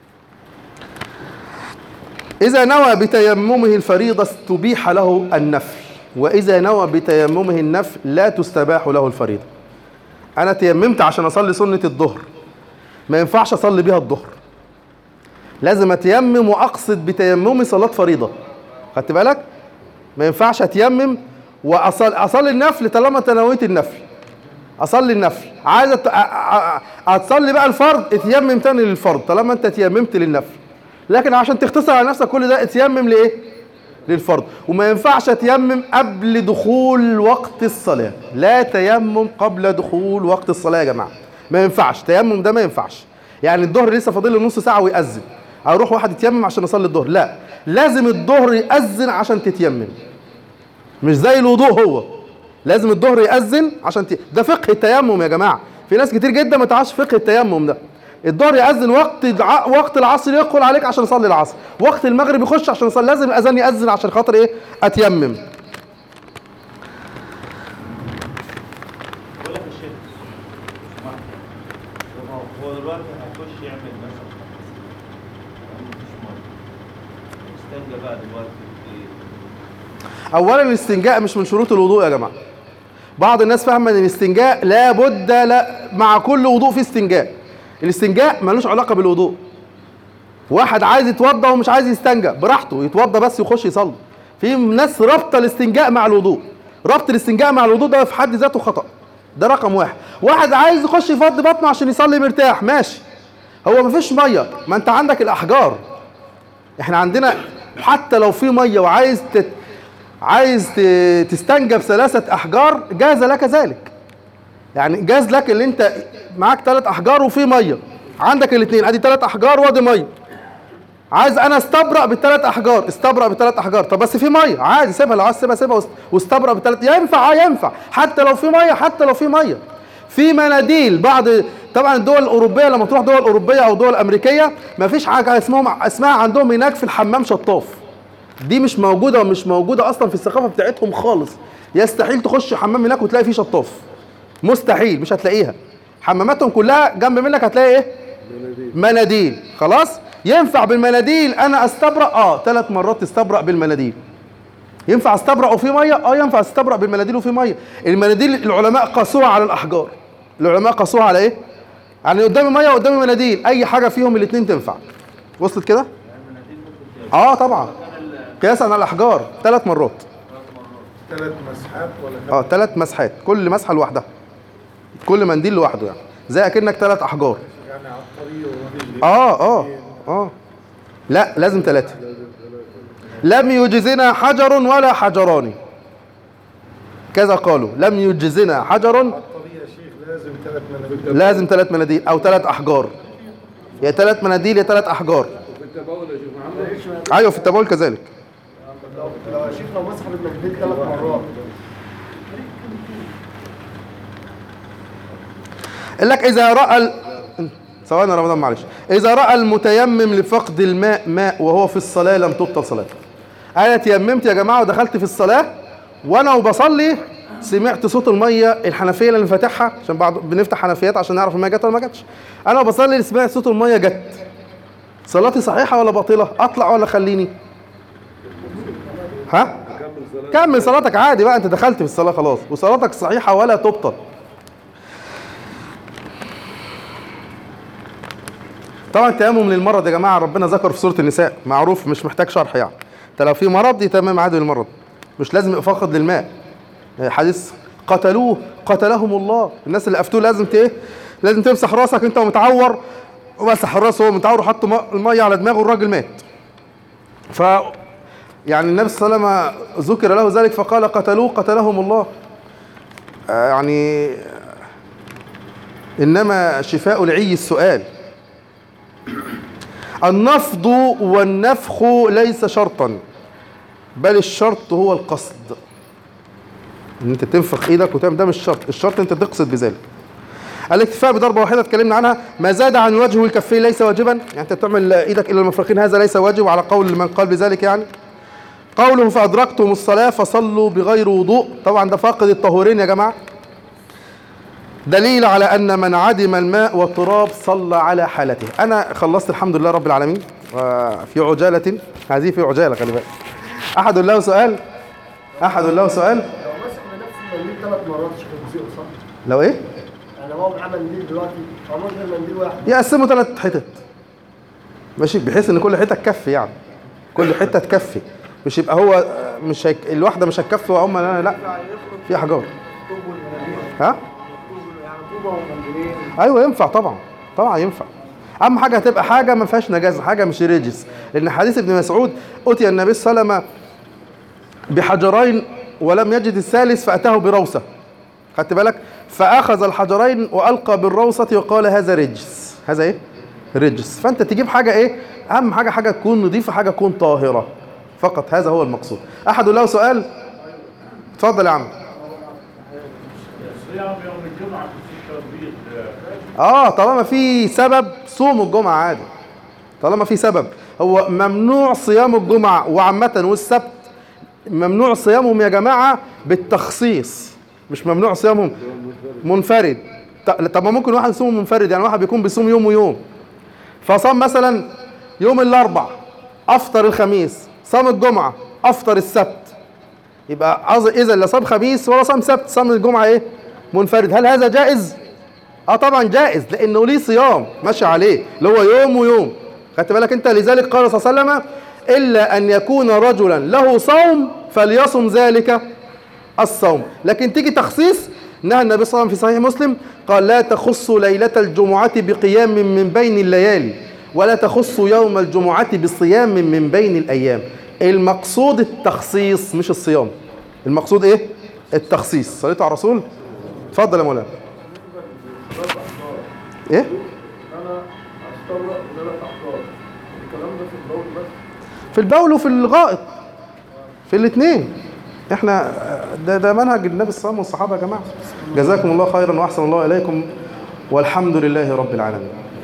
اذا نوى بتيممه الفريضه استبيح له النفل، واذا نوى بتيممه النفل لا تستباح له الفريضه. انا تيممت عشان اصلي سنه الظهر، ما ينفعش اصلي بيها الظهر، لازم اتيمم واقصد بتيممي صلاه فريضه. خدت بالك؟ ما ينفعش اتيمم واصلي اصلي النفل طالما تنويت النفل. اصلي النفل، عايز أت... اتصلي بقى الفرض، اتيمم تاني للفرض طالما انت تيممت للنفل. لكن عشان تختصر على نفسك كل ده اتيمم لايه؟ للفرض. وما ينفعش اتيمم قبل دخول وقت الصلاه، لا تيمم قبل دخول وقت الصلاه يا جماعه، ما ينفعش. تيمم ده ما ينفعش. يعني الظهر لسه فاضل له نص ساعه ويأذن، هروح واحد يتيمم عشان اصلي الظهر؟ لا، لازم الظهر يأذن عشان تتيمم، مش زي الوضوء. هو لازم الظهر يأذن عشان ت... ده فقه التيمم يا جماعه. في ناس كتير جدا ما تعرفش فقه التيمم ده. الظهر يأذن وقت الع... وقت العصر يدخل عليك عشان اصلي العصر، وقت المغرب يخش عشان اصلي، لازم الاذان يأذن عشان خاطر ايه؟ اتيمم. بقول لك الشيخ هو دلوقتي هيخش يعمل مثلا مفيش ميه، استنجى بقى دلوقتي ايه؟ اولا الاستنجاء مش من شروط الوضوء يا جماعه. بعض الناس فاهمه ان الاستنجاء لابد لا مع كل وضوء في استنجاء. الاستنجاء ملوش علاقه بالوضوء. واحد عايز يتوضا ومش عايز يستنجى براحته، يتوضا بس يخش يصلي. في ناس رابطه الاستنجاء مع الوضوء، ربط الاستنجاء مع الوضوء ده في حد ذاته خطأ. ده رقم واحد. واحد عايز يخش يفضي بطنه عشان يصلي مرتاح، ماشي. هو مفيش ميه، ما انت عندك الاحجار. احنا عندنا حتى لو في ميه وعايز تت... عايز تستنجى بثلاثه احجار جاز لك ذلك. يعني جاز لك اللي انت معاك ثلاث احجار وفي ميه، عندك الاثنين، ادي ثلاث احجار وادي ميه. عايز انا استبرأ بالثلاث احجار، استبرأ بالثلاث احجار. طب بس في ميه، عادي سيبها، لو عايز سيبها سيبها واستبرأ بالثلاث، ينفع اه ينفع حتى لو في ميه، حتى لو في ميه. في مناديل بعض طبعا الدول الاوروبيه، لما تروح دول اوروبيه او دول امريكيه ما فيش حاجه اسمهم اسمها عندهم هناك في الحمام شطاف. دي مش موجوده ومش موجوده اصلا في الثقافه بتاعتهم خالص. يستحيل تخش حمام هناك وتلاقي فيه شطاف، مستحيل، مش هتلاقيها. حماماتهم كلها جنب منك هتلاقي ايه؟ مناديل. مناديل. خلاص، ينفع بالمناديل انا استبرأ؟ اه ثلاث مرات تستبرأ بالمناديل. ينفع استبرأ وفي ميه؟ اه ينفع استبرأ بالمناديل وفي ميه. المناديل العلماء قاسوها على الاحجار. العلماء قاسوها على ايه؟ يعني قدامي ميه وقدامي مناديل، اي حاجه فيهم الاثنين تنفع. وصلت كده؟ اه طبعا قياسا على الاحجار ثلاث مرات. ثلاث مسحات ولا اه ثلاث مسحات، كل مسحه لوحدها، كل منديل لوحده، يعني زي اكنك ثلاث احجار. يعني على الطريق ومفيش اه اه اه لا لازم ثلاثه. لم يجزنا حجر ولا حجران، كذا قالوا. لم يجزنا حجر، على الطريق يا شيخ لازم ثلاث مناديل. لازم ثلاث مناديل او ثلاث احجار، يا ثلاث مناديل يا ثلاث احجار. وفي التبول يا شيخ محمد. ايوه في التبول كذلك. لو لو يا شيخ لو مسح المنديل ثلاث مرات. قال لك اذا راى ال... ثواني يا رمضان معلش. اذا راى المتيمم لفقد الماء ماء وهو في الصلاه لم تبطل صلاته. انا تيممت يا جماعه ودخلت في الصلاه وانا وبصلي سمعت صوت الميه، الحنفيه اللي فاتحها عشان بعض بنفتح حنفيات عشان نعرف الميه جت ولا ما جاتش. انا وبصلي سمعت صوت الميه جت، صلاتي صحيحه ولا باطله؟ اطلع ولا خليني؟ ها؟ كمل صلاتك عادي بقى، انت دخلت في الصلاه خلاص وصلاتك صحيحه ولا تبطل. طبعا التيمم للمرض يا جماعه ربنا ذكر في سوره النساء، معروف مش محتاج شرح يعني. انت لو في مرض يتمم عادي للمرض. مش لازم يبقى فقط للماء. حديث قتلوه قتلهم الله، الناس اللي افتوه لازم ايه؟ لازم تمسح راسك انت ومتعور، ومسح الراس وهو متعور وحط الميه على دماغه والراجل مات. ف يعني النبي صلى الله عليه وسلم ذكر له ذلك فقال قتلوه قتلهم الله. آه يعني انما شفاء العي السؤال. النفض والنفخ ليس شرطا، بل الشرط هو القصد. ان انت تنفخ ايدك وتعمل، ده مش شرط، الشرط انت تقصد بذلك. الاكتفاء بضربه واحده اتكلمنا عنها. ما زاد عن الوجه والكفين ليس واجبا، يعني انت تعمل ايدك الى المرفقين هذا ليس واجب على قول من قال بذلك. يعني قوله فادركتم الصلاه فصلوا بغير وضوء، طبعا ده فاقد الطهورين يا جماعه، دليل على ان من عدم الماء والتراب صلى على حالته. انا خلصت الحمد لله رب العالمين في عجاله، هذه في عجاله خلي بالك. احد له سؤال؟ احد له سؤال؟ لو مسح بنفس المنديل ثلاث مرات مش هيجزئه صح؟ لو ايه؟ يعني هو معاه منديل دلوقتي هو مش منديل واحد يقسموا ثلاث حتت ماشي، بحيث ان كل حته تكفي، يعني كل حته تكفي، مش يبقى هو مش هيك الواحده مش هتكفي وهم لا لا في احجار. ها؟ ايوه ينفع طبعا، طبعا ينفع. اهم حاجه هتبقى حاجه ما فيهاش نجاسه، حاجه مش رجس، لان حديث ابن مسعود اتي النبي صلى الله عليه وسلم بحجرين ولم يجد الثالث فاتاه بروثه، خدت بالك؟ فاخذ الحجرين والقى بالروثه وقال هذا رجس، هذا ايه؟ رجس. فانت تجيب حاجه ايه؟ اهم حاجه حاجه تكون نظيفه، حاجه تكون طاهره فقط، هذا هو المقصود. احد له سؤال؟ اتفضل يا عم. صيام يوم الجمعه في التطبيق. اه طالما في سبب صوموا الجمعه عادي، طالما في سبب. هو ممنوع صيام الجمعه وعامه والسبت ممنوع صيامهم يا جماعه بالتخصيص، مش ممنوع صيامهم منفرد. طب ما ممكن واحد يصوم منفرد، يعني واحد بيكون بيصوم يوم ويوم، فصام مثلا يوم الاربع افطر الخميس، صام الجمعه افطر السبت، يبقى اذا لا صام خميس ولا صام سبت، صام الجمعه ايه؟ منفرد. هل هذا جائز؟ اه طبعا جائز، لانه ليه صيام ماشي عليه اللي هو يوم ويوم، خدت بالك انت؟ لذلك قال صلى الله عليه وسلم الا ان يكون رجلا له صوم فليصم ذلك الصوم. لكن تيجي تخصيص، نهى النبي صلى الله عليه وسلم في صحيح مسلم قال لا تخصوا ليلة الجمعة بقيام من بين الليالي ولا تخصوا يوم الجمعة بصيام من بين الأيام. المقصود التخصيص مش الصيام، المقصود ايه؟ التخصيص. صليتوا على الرسول؟ اتفضل يا مولانا. ايه؟ انا استغرق ثلاث احجار، الكلام ده في البول بس؟ في البول وفي الغائط، في الاثنين. احنا ده ده منهج النبي صلى الله عليه وسلم والصحابه يا جماعه. جزاكم الله خيرا واحسن الله اليكم، والحمد لله رب العالمين.